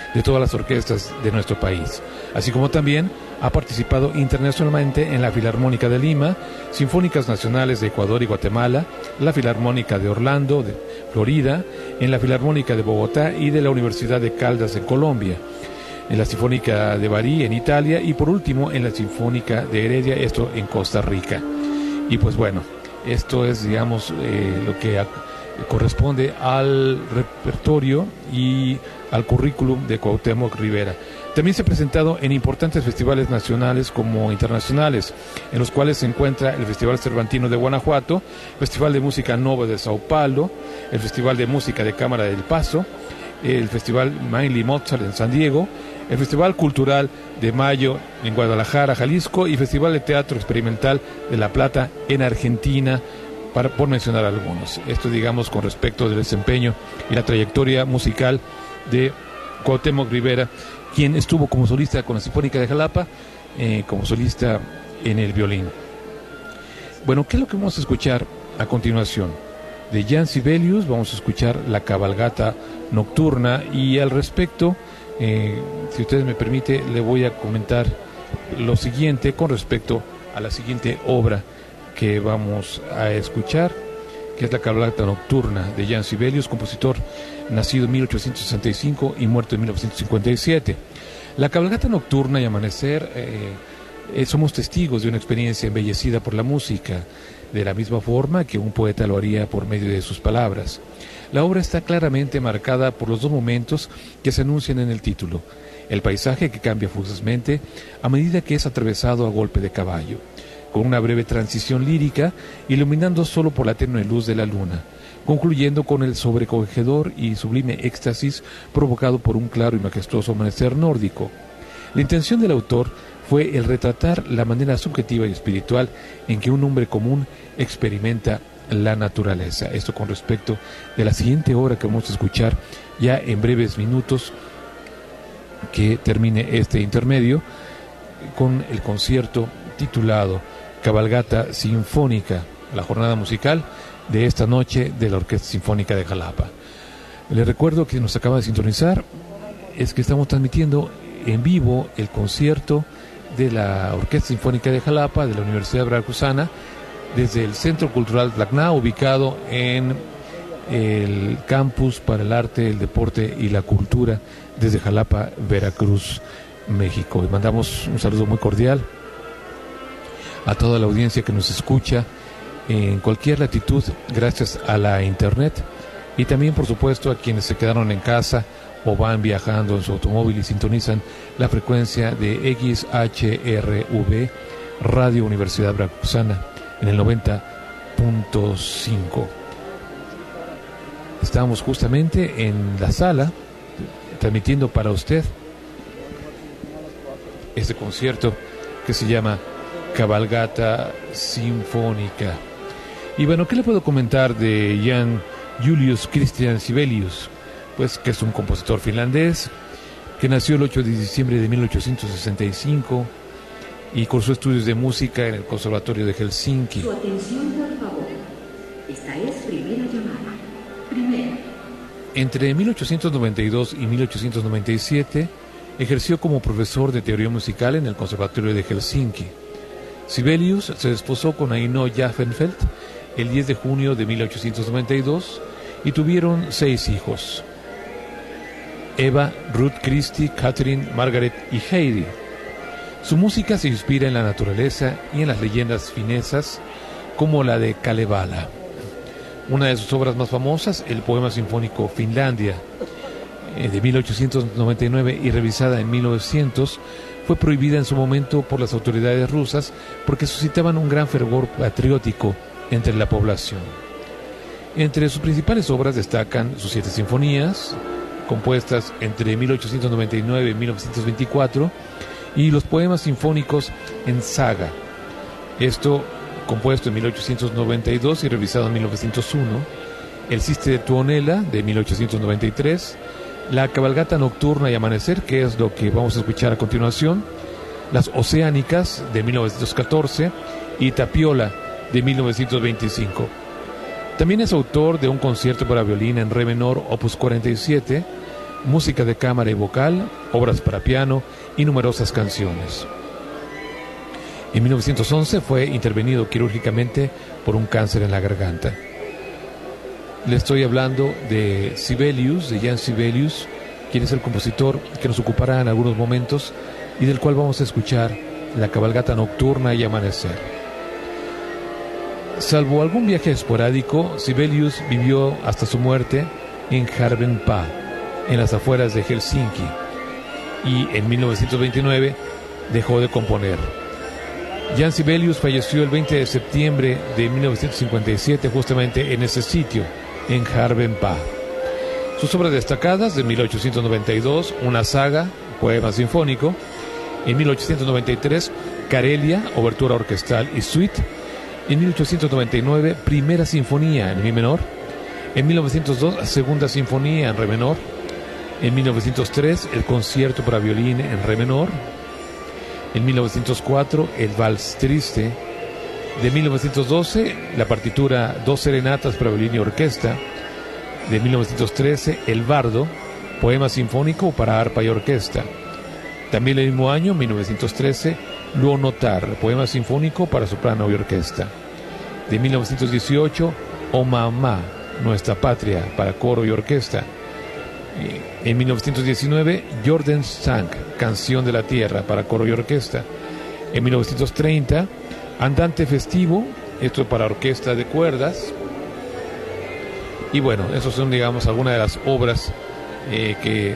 S3: de todas las orquestas de nuestro país, así como también ha participado internacionalmente en la Filarmónica de Lima, Sinfónicas Nacionales de Ecuador y Guatemala, la Filarmónica de Orlando, de Florida, en la Filarmónica de Bogotá y de la Universidad de Caldas en Colombia, en la Sinfónica de Bari en Italia y por último en la Sinfónica de Heredia, esto en Costa Rica. Y pues bueno, esto es, digamos, eh, lo que a, corresponde al repertorio y al currículum de Cuauhtémoc Rivera. También se ha presentado en importantes festivales nacionales como internacionales, en los cuales se encuentra el Festival Cervantino de Guanajuato, Festival de Música Nova de Sao Paulo, el Festival de Música de Cámara del Paso, el Festival Mainly Mozart en San Diego, el Festival Cultural de Mayo en Guadalajara, Jalisco, y Festival de Teatro Experimental de La Plata en Argentina, para, por mencionar algunos. Esto, digamos, con respecto del desempeño y la trayectoria musical de Cuauhtémoc Rivera, quien estuvo como solista con la Sinfónica de Jalapa, eh, como solista en el violín. Bueno, ¿qué es lo que vamos a escuchar a continuación? De Jan Sibelius vamos a escuchar La Cabalgata Nocturna, y al respecto, eh, si ustedes me permiten, le voy a comentar lo siguiente con respecto a la siguiente obra que vamos a escuchar, que es La Cabalgata Nocturna de Jan Sibelius, compositor nacido en mil ochocientos sesenta y cinco y muerto en mil novecientos cincuenta y siete. La Cabalgata Nocturna y Amanecer, eh, eh, somos testigos de una experiencia embellecida por la música, de la misma forma que un poeta lo haría por medio de sus palabras. La obra está claramente marcada por los dos momentos que se anuncian en el título: el paisaje que cambia fugazmente a medida que es atravesado a golpe de caballo, con una breve transición lírica iluminando solo por la tenue luz de la luna, concluyendo con el sobrecogedor y sublime éxtasis provocado por un claro y majestuoso amanecer nórdico. La intención del autor fue el retratar la manera subjetiva y espiritual en que un hombre común experimenta la naturaleza. Esto con respecto de la siguiente obra que vamos a escuchar ya en breves minutos que termine este intermedio, con el concierto titulado Cabalgata Sinfónica, la jornada musical de esta noche de la Orquesta Sinfónica de Jalapa. Les recuerdo que nos acaba de sintonizar, es que estamos transmitiendo en vivo el concierto de la Orquesta Sinfónica de Jalapa de la Universidad Veracruzana desde el Centro Cultural Tacna, ubicado en el Campus para el Arte, el Deporte y la Cultura desde Jalapa, Veracruz, México. Y mandamos un saludo muy cordial a toda la audiencia que nos escucha en cualquier latitud gracias a la internet, y también por supuesto a quienes se quedaron en casa o van viajando en su automóvil y sintonizan la frecuencia de X H R V Radio Universidad Veracruzana en el noventa punto cinco. Estamos justamente en la sala transmitiendo para usted este concierto que se llama Cabalgata Sinfónica. Y bueno, ¿qué le puedo comentar de Jan Julius Christian Sibelius? Pues que es un compositor finlandés que nació el ocho de diciembre de mil ochocientos sesenta y cinco y cursó estudios de música en el Conservatorio de Helsinki.
S6: Su atención, por favor. Esta es primera llamada. Primera.
S3: Entre mil ochocientos noventa y dos y mil ochocientos noventa y siete ejerció como profesor de teoría musical en el Conservatorio de Helsinki. Sibelius se desposó con Aino Jaffenfeld el diez de junio de mil ochocientos noventa y dos y tuvieron seis hijos: Eva, Ruth, Christy, Catherine, Margaret y Heidi. Su música se inspira en la naturaleza y en las leyendas finesas, como la de Kalevala. Una de sus obras más famosas, el poema sinfónico Finlandia, de mil ochocientos noventa y nueve y revisada en mil novecientos, fue prohibida en su momento por las autoridades rusas porque suscitaban un gran fervor patriótico entre la población. Entre sus principales obras destacan sus siete sinfonías, compuestas entre mil ochocientos noventa y nueve y mil novecientos veinticuatro, y los poemas sinfónicos en saga, esto compuesto en mil ochocientos noventa y dos y revisado en mil novecientos uno, el Ciste de Tuonela de mil ochocientos noventa y tres, la Cabalgata Nocturna y Amanecer, que es lo que vamos a escuchar a continuación, las Oceánicas de mil novecientos catorce y Tapiola de mil novecientos veinticinco. También es autor de un concierto para violín en re menor, opus cuarenta y siete, música de cámara y vocal, obras para piano y numerosas canciones. En mil novecientos once fue intervenido quirúrgicamente por un cáncer en la garganta. Le estoy hablando de Sibelius, de Jan Sibelius, quien es el compositor que nos ocupará en algunos momentos y del cual vamos a escuchar la cabalgata nocturna y amanecer. Salvo algún viaje esporádico, Sibelius vivió hasta su muerte en Järvenpää, en las afueras de Helsinki, y en mil novecientos veintinueve dejó de componer. Jan Sibelius falleció el veinte de septiembre de mil novecientos cincuenta y siete justamente en ese sitio, en Järvenpää. Sus obras destacadas de mil ochocientos noventa y dos, una saga, poema sinfónico. En mil ochocientos noventa y tres, Karelia, obertura orquestal y suite. En mil ochocientos noventa y nueve, primera sinfonía en mi menor. En mil novecientos dos, segunda sinfonía en re menor. En mil novecientos tres, el concierto para violín en re menor. En mil novecientos cuatro, el vals triste. De mil novecientos doce, la partitura Dos serenatas para violín y orquesta. De mil novecientos trece, el bardo, poema sinfónico para arpa y orquesta. También el mismo año, mil novecientos trece, Luo Notar, poema sinfónico para soprano y orquesta. De mil novecientos dieciocho, O Mamá, nuestra patria, para coro y orquesta. En mil novecientos diecinueve, Jordens Sang, canción de la tierra, para coro y orquesta. En mil novecientos treinta, Andante festivo, esto para orquesta de cuerdas. Y bueno, esas son, digamos, algunas de las obras eh, que,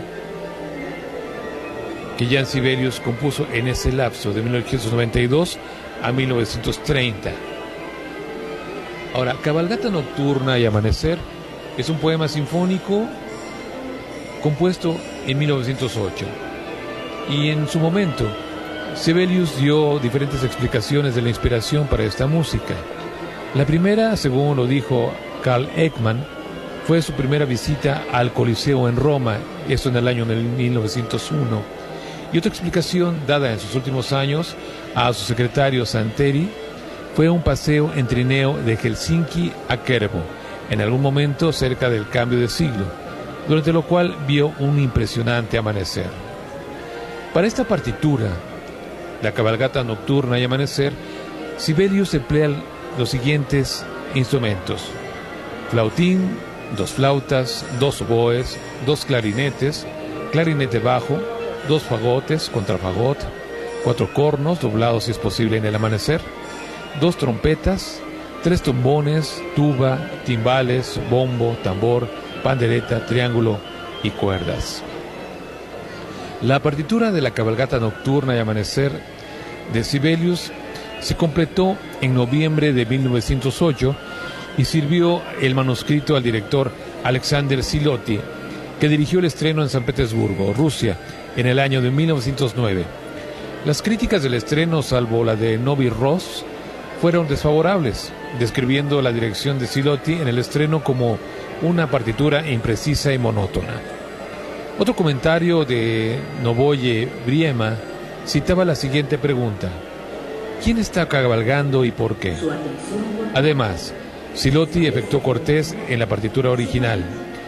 S3: que Jan Sibelius compuso en ese lapso de mil ochocientos noventa y dos a mil novecientos treinta. Ahora, Cabalgata Nocturna y Amanecer es un poema sinfónico compuesto en mil novecientos ocho. Y en su momento, Sibelius dio diferentes explicaciones de la inspiración para esta música. La primera, según lo dijo Carl Ekman, fue su primera visita al Coliseo en Roma, esto en el año de mil novecientos uno. Y otra explicación dada en sus últimos años a su secretario Santeri fue un paseo en trineo de Helsinki a Kerbo, en algún momento cerca del cambio de siglo, durante lo cual vio un impresionante amanecer. Para esta partitura, la cabalgata nocturna y amanecer, Sibelius emplea los siguientes instrumentos: flautín, dos flautas, dos oboes, dos clarinetes, clarinete bajo, dos fagotes, contrafagot, cuatro cornos, doblados si es posible en el amanecer, dos trompetas, tres trombones, tuba, timbales, bombo, tambor, pandereta, triángulo y cuerdas. La partitura de la cabalgata nocturna y amanecer de Sibelius se completó en noviembre de mil novecientos ocho y sirvió el manuscrito al director Alexander Silotti, que dirigió el estreno en San Petersburgo, Rusia, en el año de mil novecientos nueve. Las críticas del estreno, salvo la de Novi Ross, fueron desfavorables, describiendo la dirección de Silotti en el estreno como una partitura imprecisa y monótona. Otro comentario de Novoye Briema citaba la siguiente pregunta: ¿quién está cabalgando y por qué? Además, Silotti efectuó cortés en la partitura original.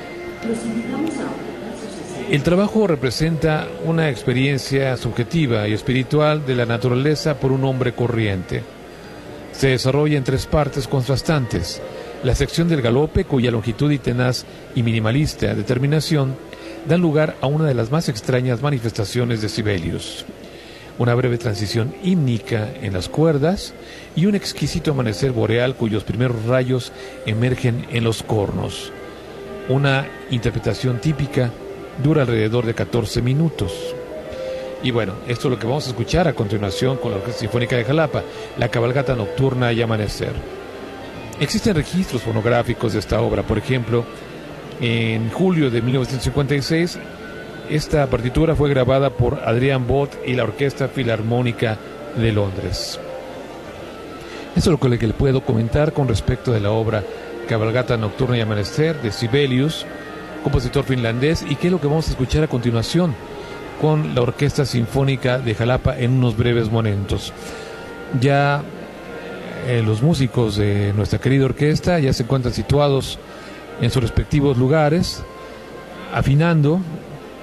S3: El trabajo representa una experiencia subjetiva y espiritual de la naturaleza por un hombre corriente. Se desarrolla en tres partes contrastantes: la sección del galope, cuya longitud y tenaz y minimalista determinación dan lugar a una de las más extrañas manifestaciones de Sibelius, una breve transición hímnica en las cuerdas y un exquisito amanecer boreal cuyos primeros rayos emergen en los cornos. Una interpretación típica dura alrededor de catorce minutos. Y bueno, esto es lo que vamos a escuchar a continuación con la Orquesta Sinfónica de Jalapa, la cabalgata nocturna y amanecer. Existen registros fonográficos de esta obra. Por ejemplo, en julio de mil novecientos cincuenta y seis, esta partitura fue grabada por Adrian Bott y la Orquesta Filarmónica de Londres. Eso es lo que le puedo comentar con respecto de la obra Cabalgata Nocturna y Amanecer de Sibelius, compositor finlandés, y qué es lo que vamos a escuchar a continuación con la Orquesta Sinfónica de Jalapa en unos breves momentos. Ya eh, los músicos de nuestra querida orquesta ya se encuentran situados en sus respectivos lugares, afinando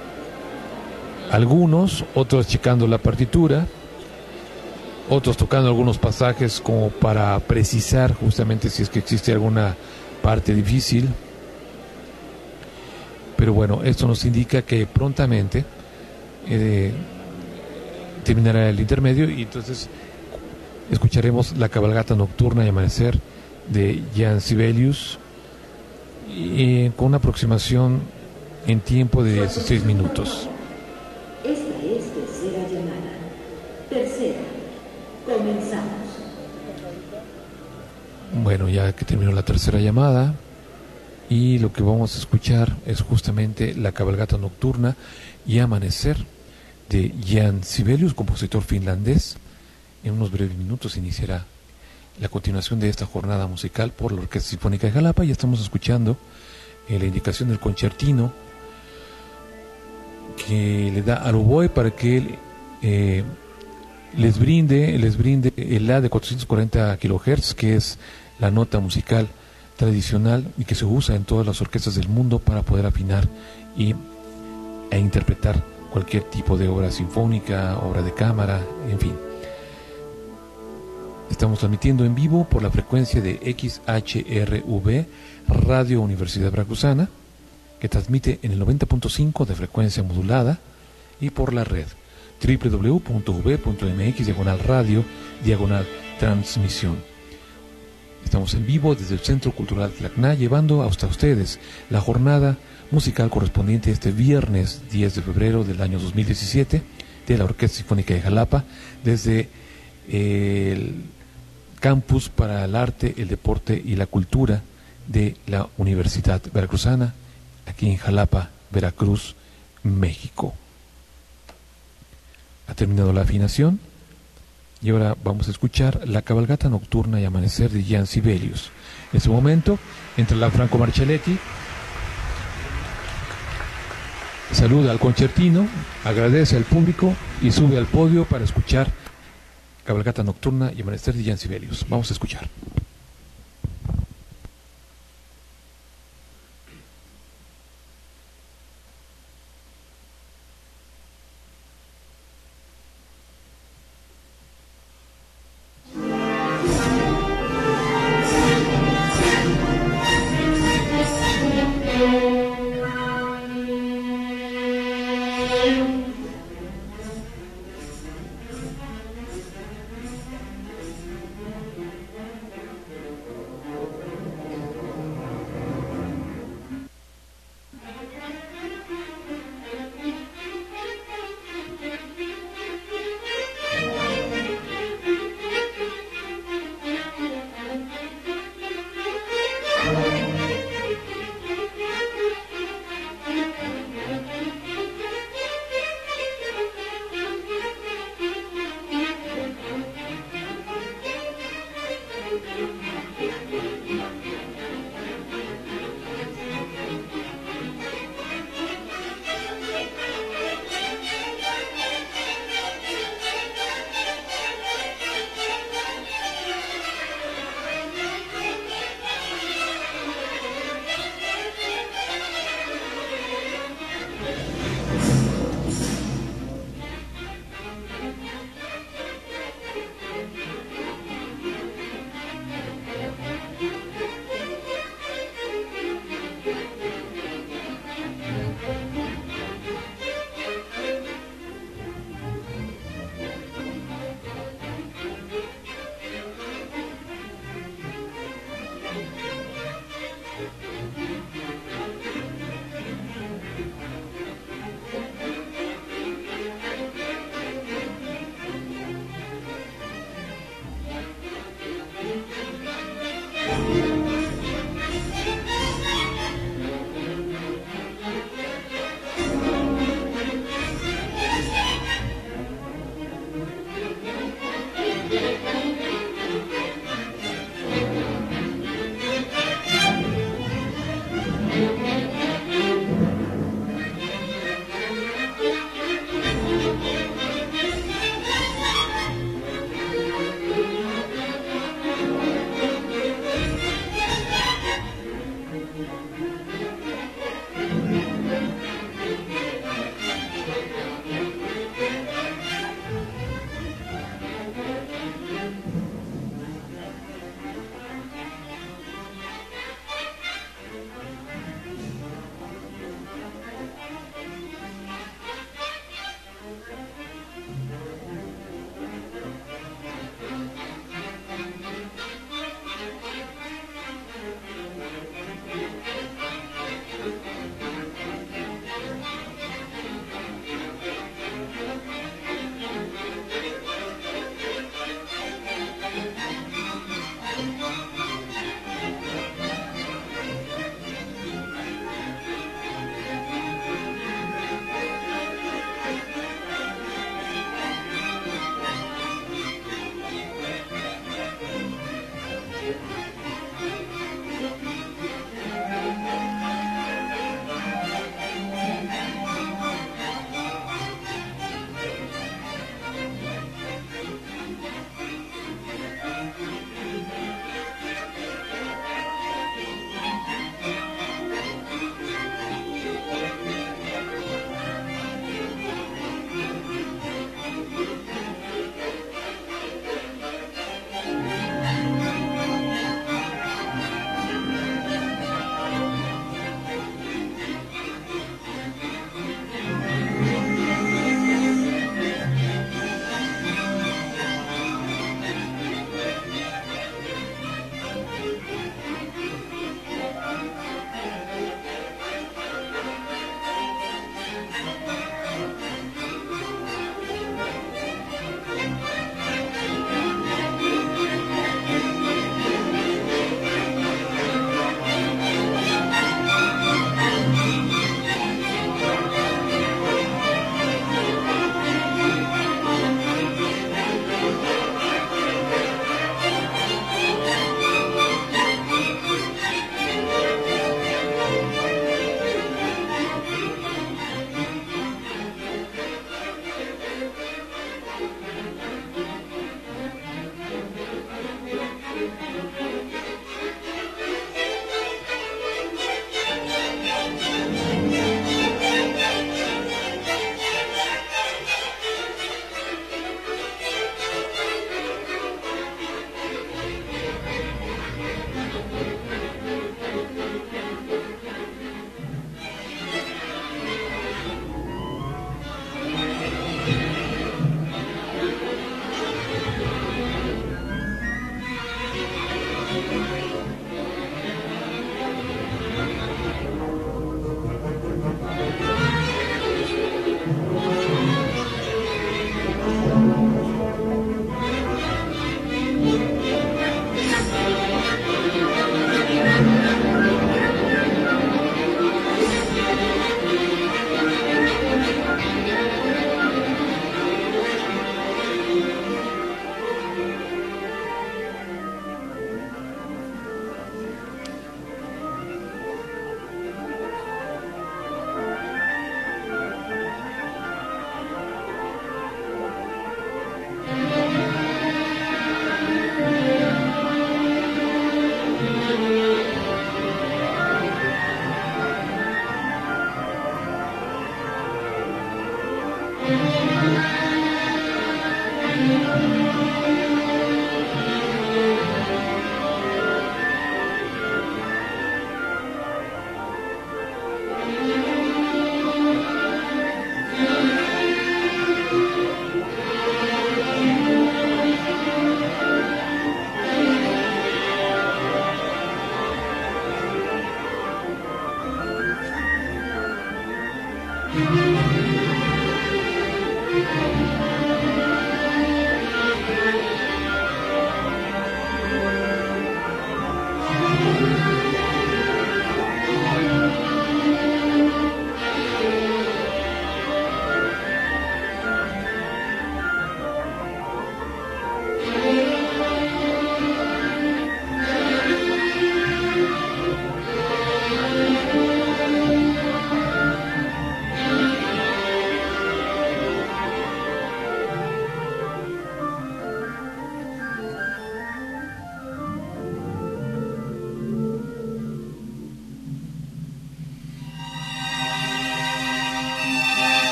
S3: algunos, otros checando la partitura, otros tocando algunos pasajes como para precisar justamente si es que existe alguna parte difícil. Pero bueno, esto nos indica que prontamente eh, terminará el intermedio y entonces escucharemos la cabalgata nocturna y amanecer de Jan Sibelius, eh, con una aproximación en tiempo de dieciséis minutos.
S6: Esta es tercera llamada. Tercera. Comenzamos.
S3: Bueno, ya que terminó la tercera llamada, y lo que vamos a escuchar es justamente la cabalgata nocturna y amanecer de Jan Sibelius, compositor finlandés. En unos breves minutos iniciará la continuación de esta jornada musical por la Orquesta Sinfónica de Jalapa. Ya estamos escuchando eh, la indicación del concertino que le da al oboe para que él eh, les brinde les brinde el La de cuatrocientos cuarenta kilohertz, que es la nota musical tradicional y que se usa en todas las orquestas del mundo para poder afinar y e interpretar cualquier tipo de obra sinfónica, obra de cámara, en fin. Estamos transmitiendo en vivo por la frecuencia de X H R V, Radio Universidad Veracruzana, que transmite en el noventa punto cinco de frecuencia modulada, y por la red doble u doble u doble u punto u v punto m x diagonal radio diagonal transmisión. Estamos en vivo desde el Centro Cultural Tlacna, llevando hasta ustedes la jornada musical correspondiente este viernes diez de febrero del año dos mil diecisiete de la Orquesta Sinfónica de Jalapa, desde el Campus para el Arte, el Deporte y la Cultura de la Universidad Veracruzana, aquí en Jalapa, Veracruz, México. Ha terminado la afinación y ahora vamos a escuchar la cabalgata nocturna y amanecer de Jan Sibelius. En este momento entra la Franco Marcelletti, saluda al concertino, agradece al público y sube al podio para escuchar cabalgata nocturna y amanecer de Jan Sibelius. Vamos a escuchar.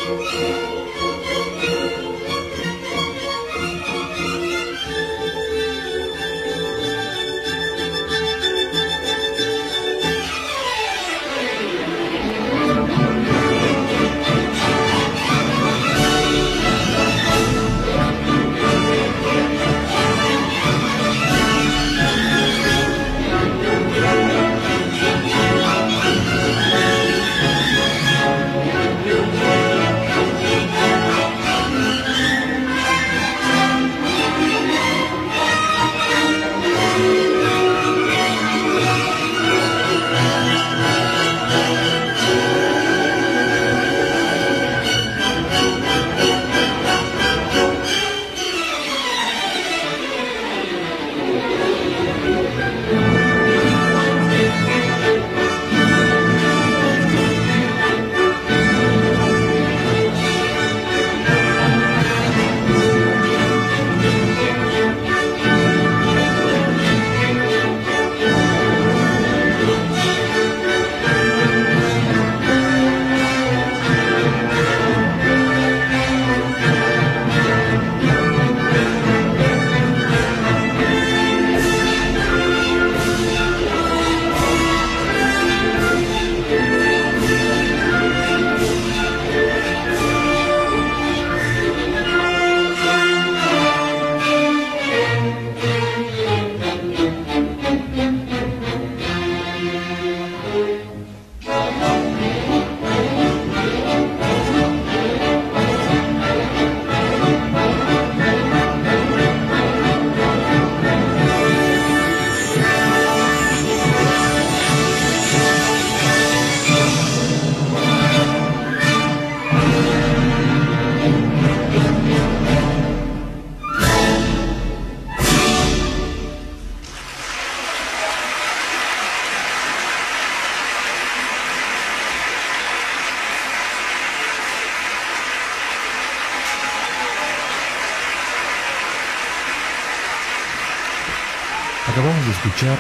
S3: Acabamos de escuchar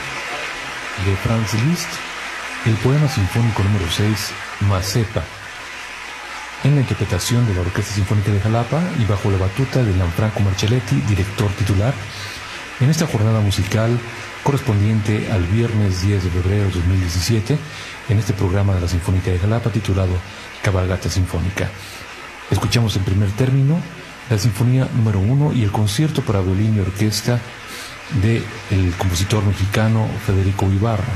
S3: de Franz Liszt el poema sinfónico número seis, Mazepa, en la interpretación de la Orquesta Sinfónica de Jalapa y bajo la batuta de Lanfranco Marcelletti, director titular, en esta jornada musical correspondiente al viernes diez de febrero de dos mil diecisiete, en este programa de la Sinfónica de Jalapa titulado Cabalgata Sinfónica. Escuchamos en primer término la Sinfonía número uno y el concierto para violín y orquesta del compositor mexicano Federico Ibarra.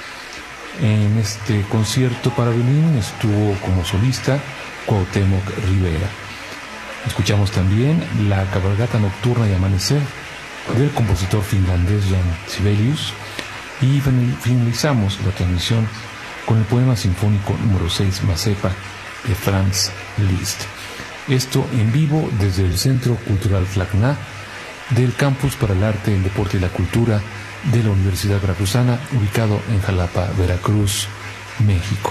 S3: En este concierto para violín estuvo como solista Cuauhtémoc Rivera. Escuchamos también la Cabalgata Nocturna y Amanecer del compositor finlandés Jan Sibelius y finalizamos la transmisión con el poema sinfónico número seis, Mazepa, de Franz Liszt. Esto en vivo desde el Centro Cultural Tlacna del Campus para el Arte, el Deporte y la Cultura de la Universidad Veracruzana, ubicado en Jalapa, Veracruz, México.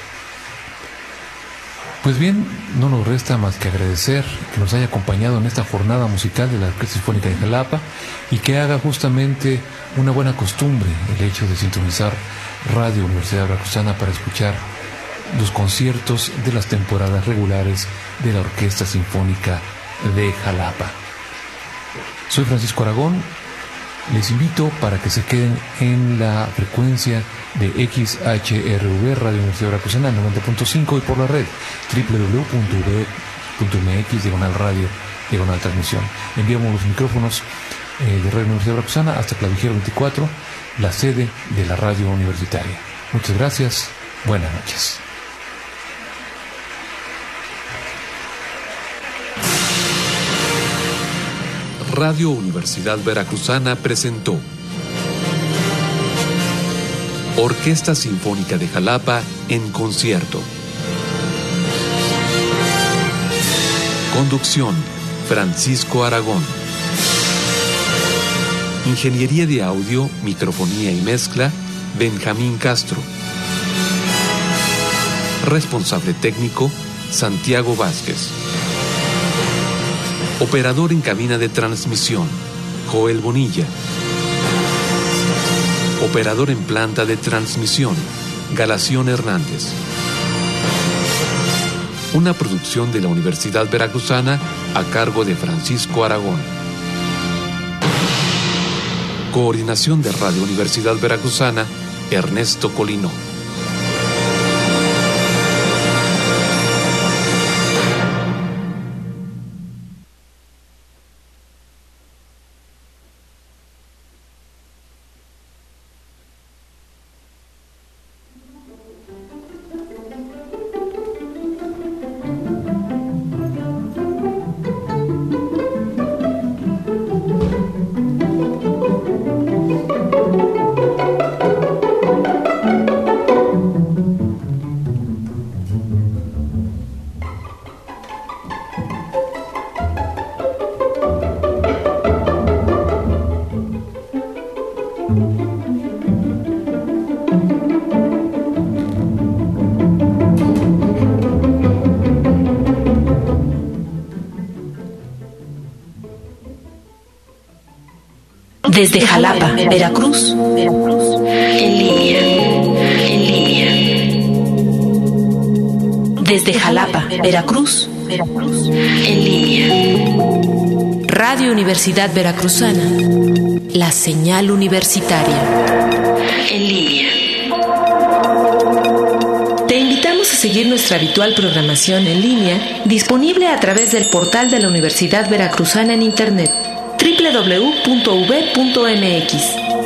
S3: Pues bien, no nos resta más que agradecer que nos haya acompañado en esta jornada musical de la Orquesta Sinfónica de Jalapa y que haga justamente una buena costumbre el hecho de sintonizar Radio Universidad Veracruzana para escuchar los conciertos de las temporadas regulares de la Orquesta Sinfónica de Jalapa. Soy Francisco Aragón. Les invito para que se queden en la frecuencia de X H R V Radio Universidad Veracruzana noventa punto cinco y por la red doble u doble u doble u punto u v punto m x diagonal radio diagonal transmisión. Enviamos los micrófonos eh, de Radio Universidad Veracruzana hasta Clavijero veinticuatro, la sede de la radio universitaria. Muchas gracias. Buenas noches.
S2: Radio Universidad Veracruzana presentó Orquesta Sinfónica de Jalapa en concierto. Conducción, Francisco Aragón. Ingeniería de audio, microfonía y mezcla, Benjamín Castro. Responsable técnico, Santiago Vázquez. Operador en cabina de transmisión, Joel Bonilla. Operador en planta de transmisión, Galación Hernández. una producción de la Universidad Veracruzana a cargo de Francisco Aragón. Coordinación de Radio Universidad Veracruzana, Ernesto Colino.
S1: Desde Jalapa, Veracruz, en línea, en línea. Desde Jalapa, Veracruz, en línea. Radio Universidad Veracruzana, la señal universitaria, en línea. Te invitamos a seguir nuestra habitual programación en línea, disponible a través del portal de la Universidad Veracruzana en Internet, doble u doble u doble u punto u v punto m x.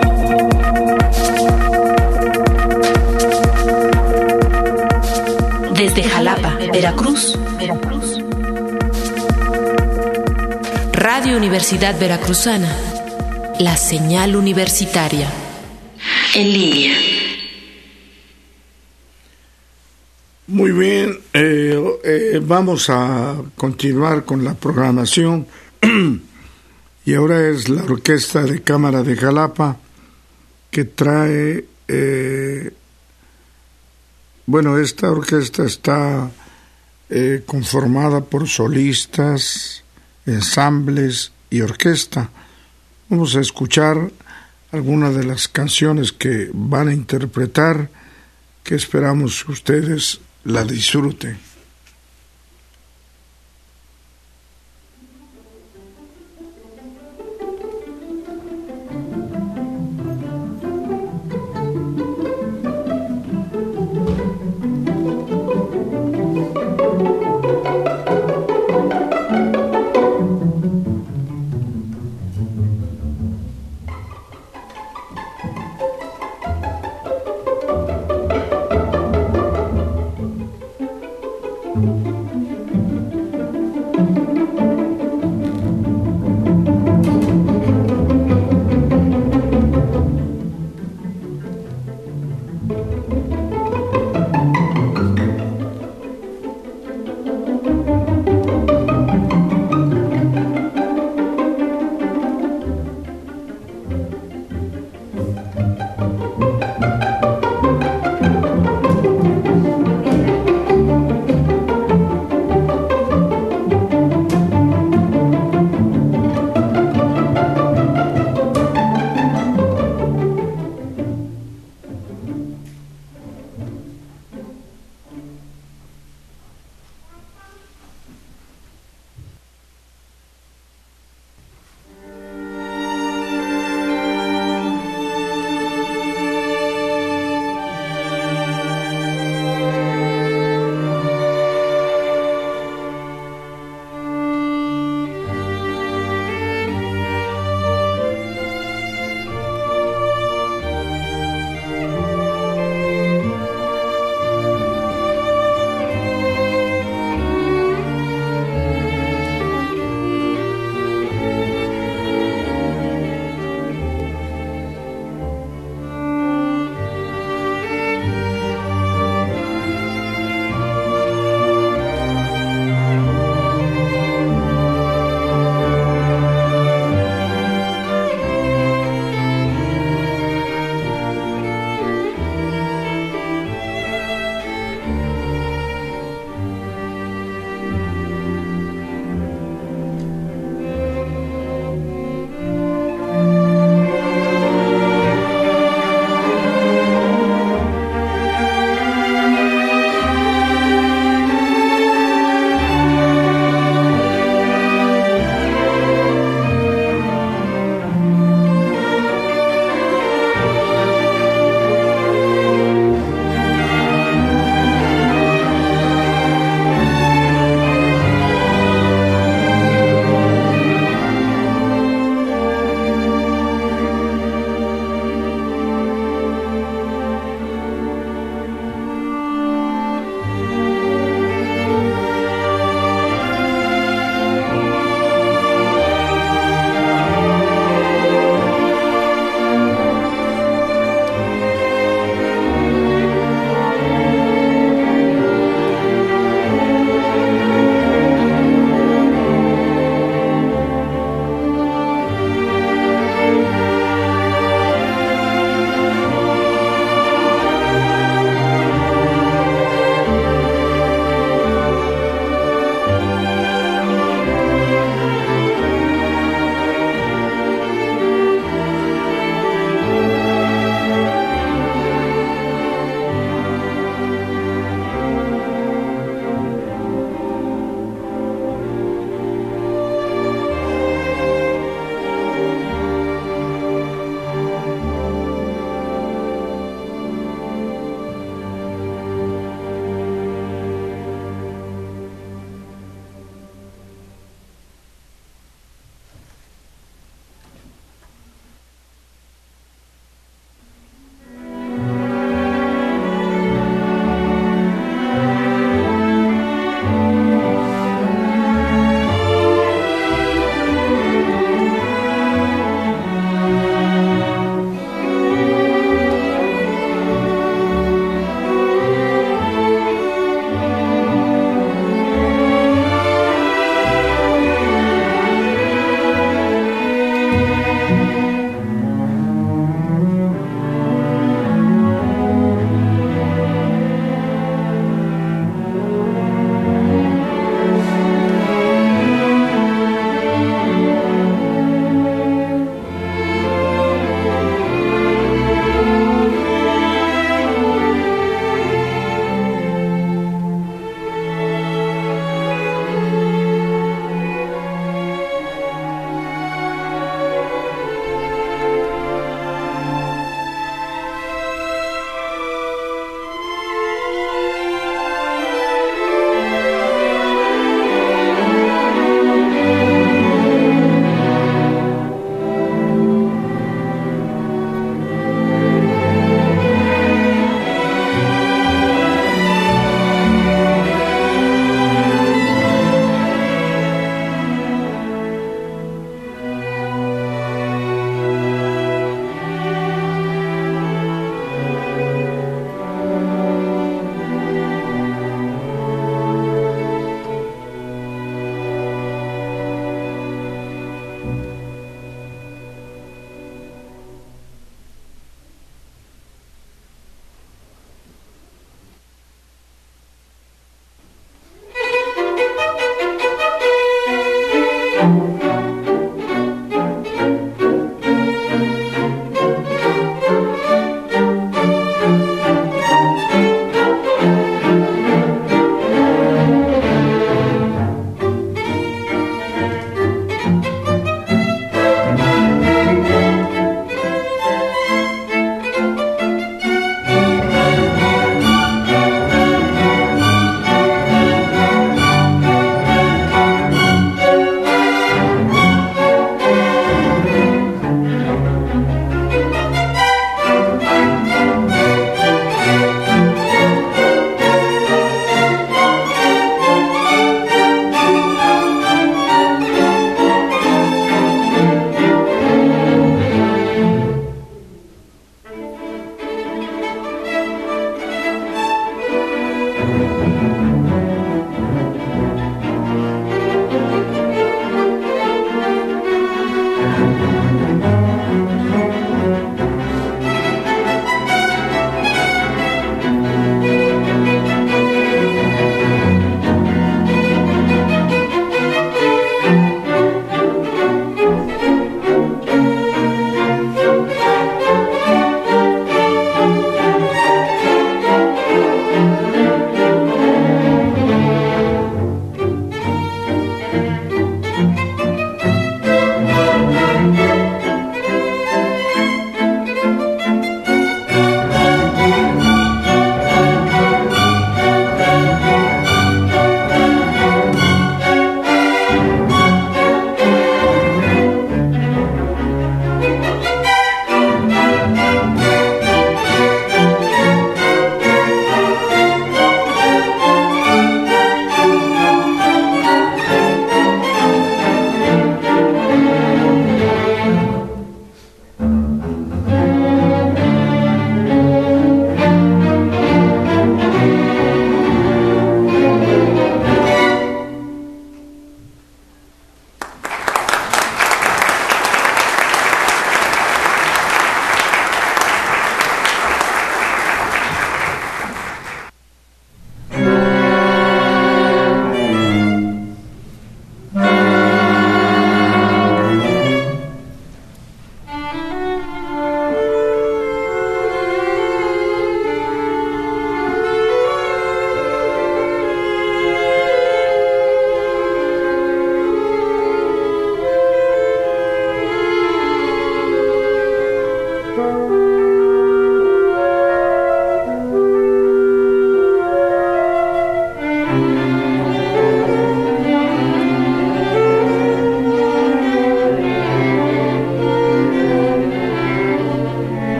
S1: Desde Jalapa, Veracruz, Radio Universidad Veracruzana, la señal universitaria, en línea.
S7: Muy bien, eh, eh, vamos a continuar con la programación. Y ahora es la Orquesta de Cámara de Jalapa, que trae, eh, bueno, esta orquesta está eh, conformada por solistas, ensambles y orquesta. Vamos a escuchar algunas de las canciones que van a interpretar, que esperamos que ustedes la disfruten.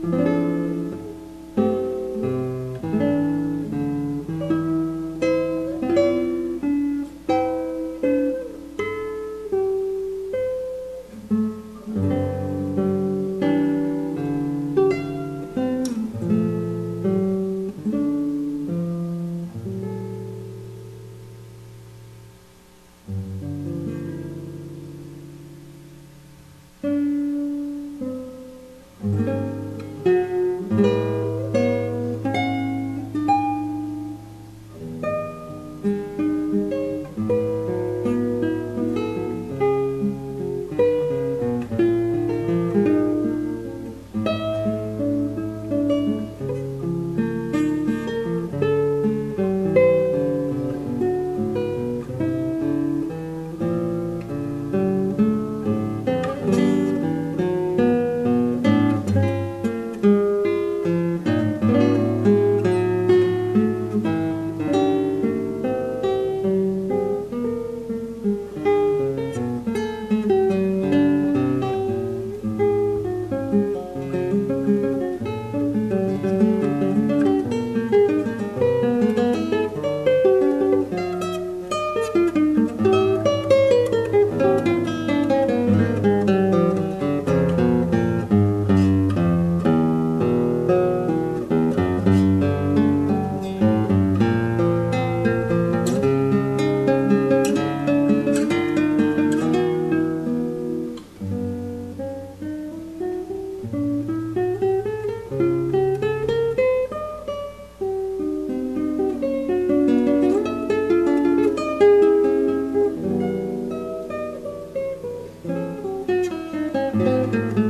S8: Thank you.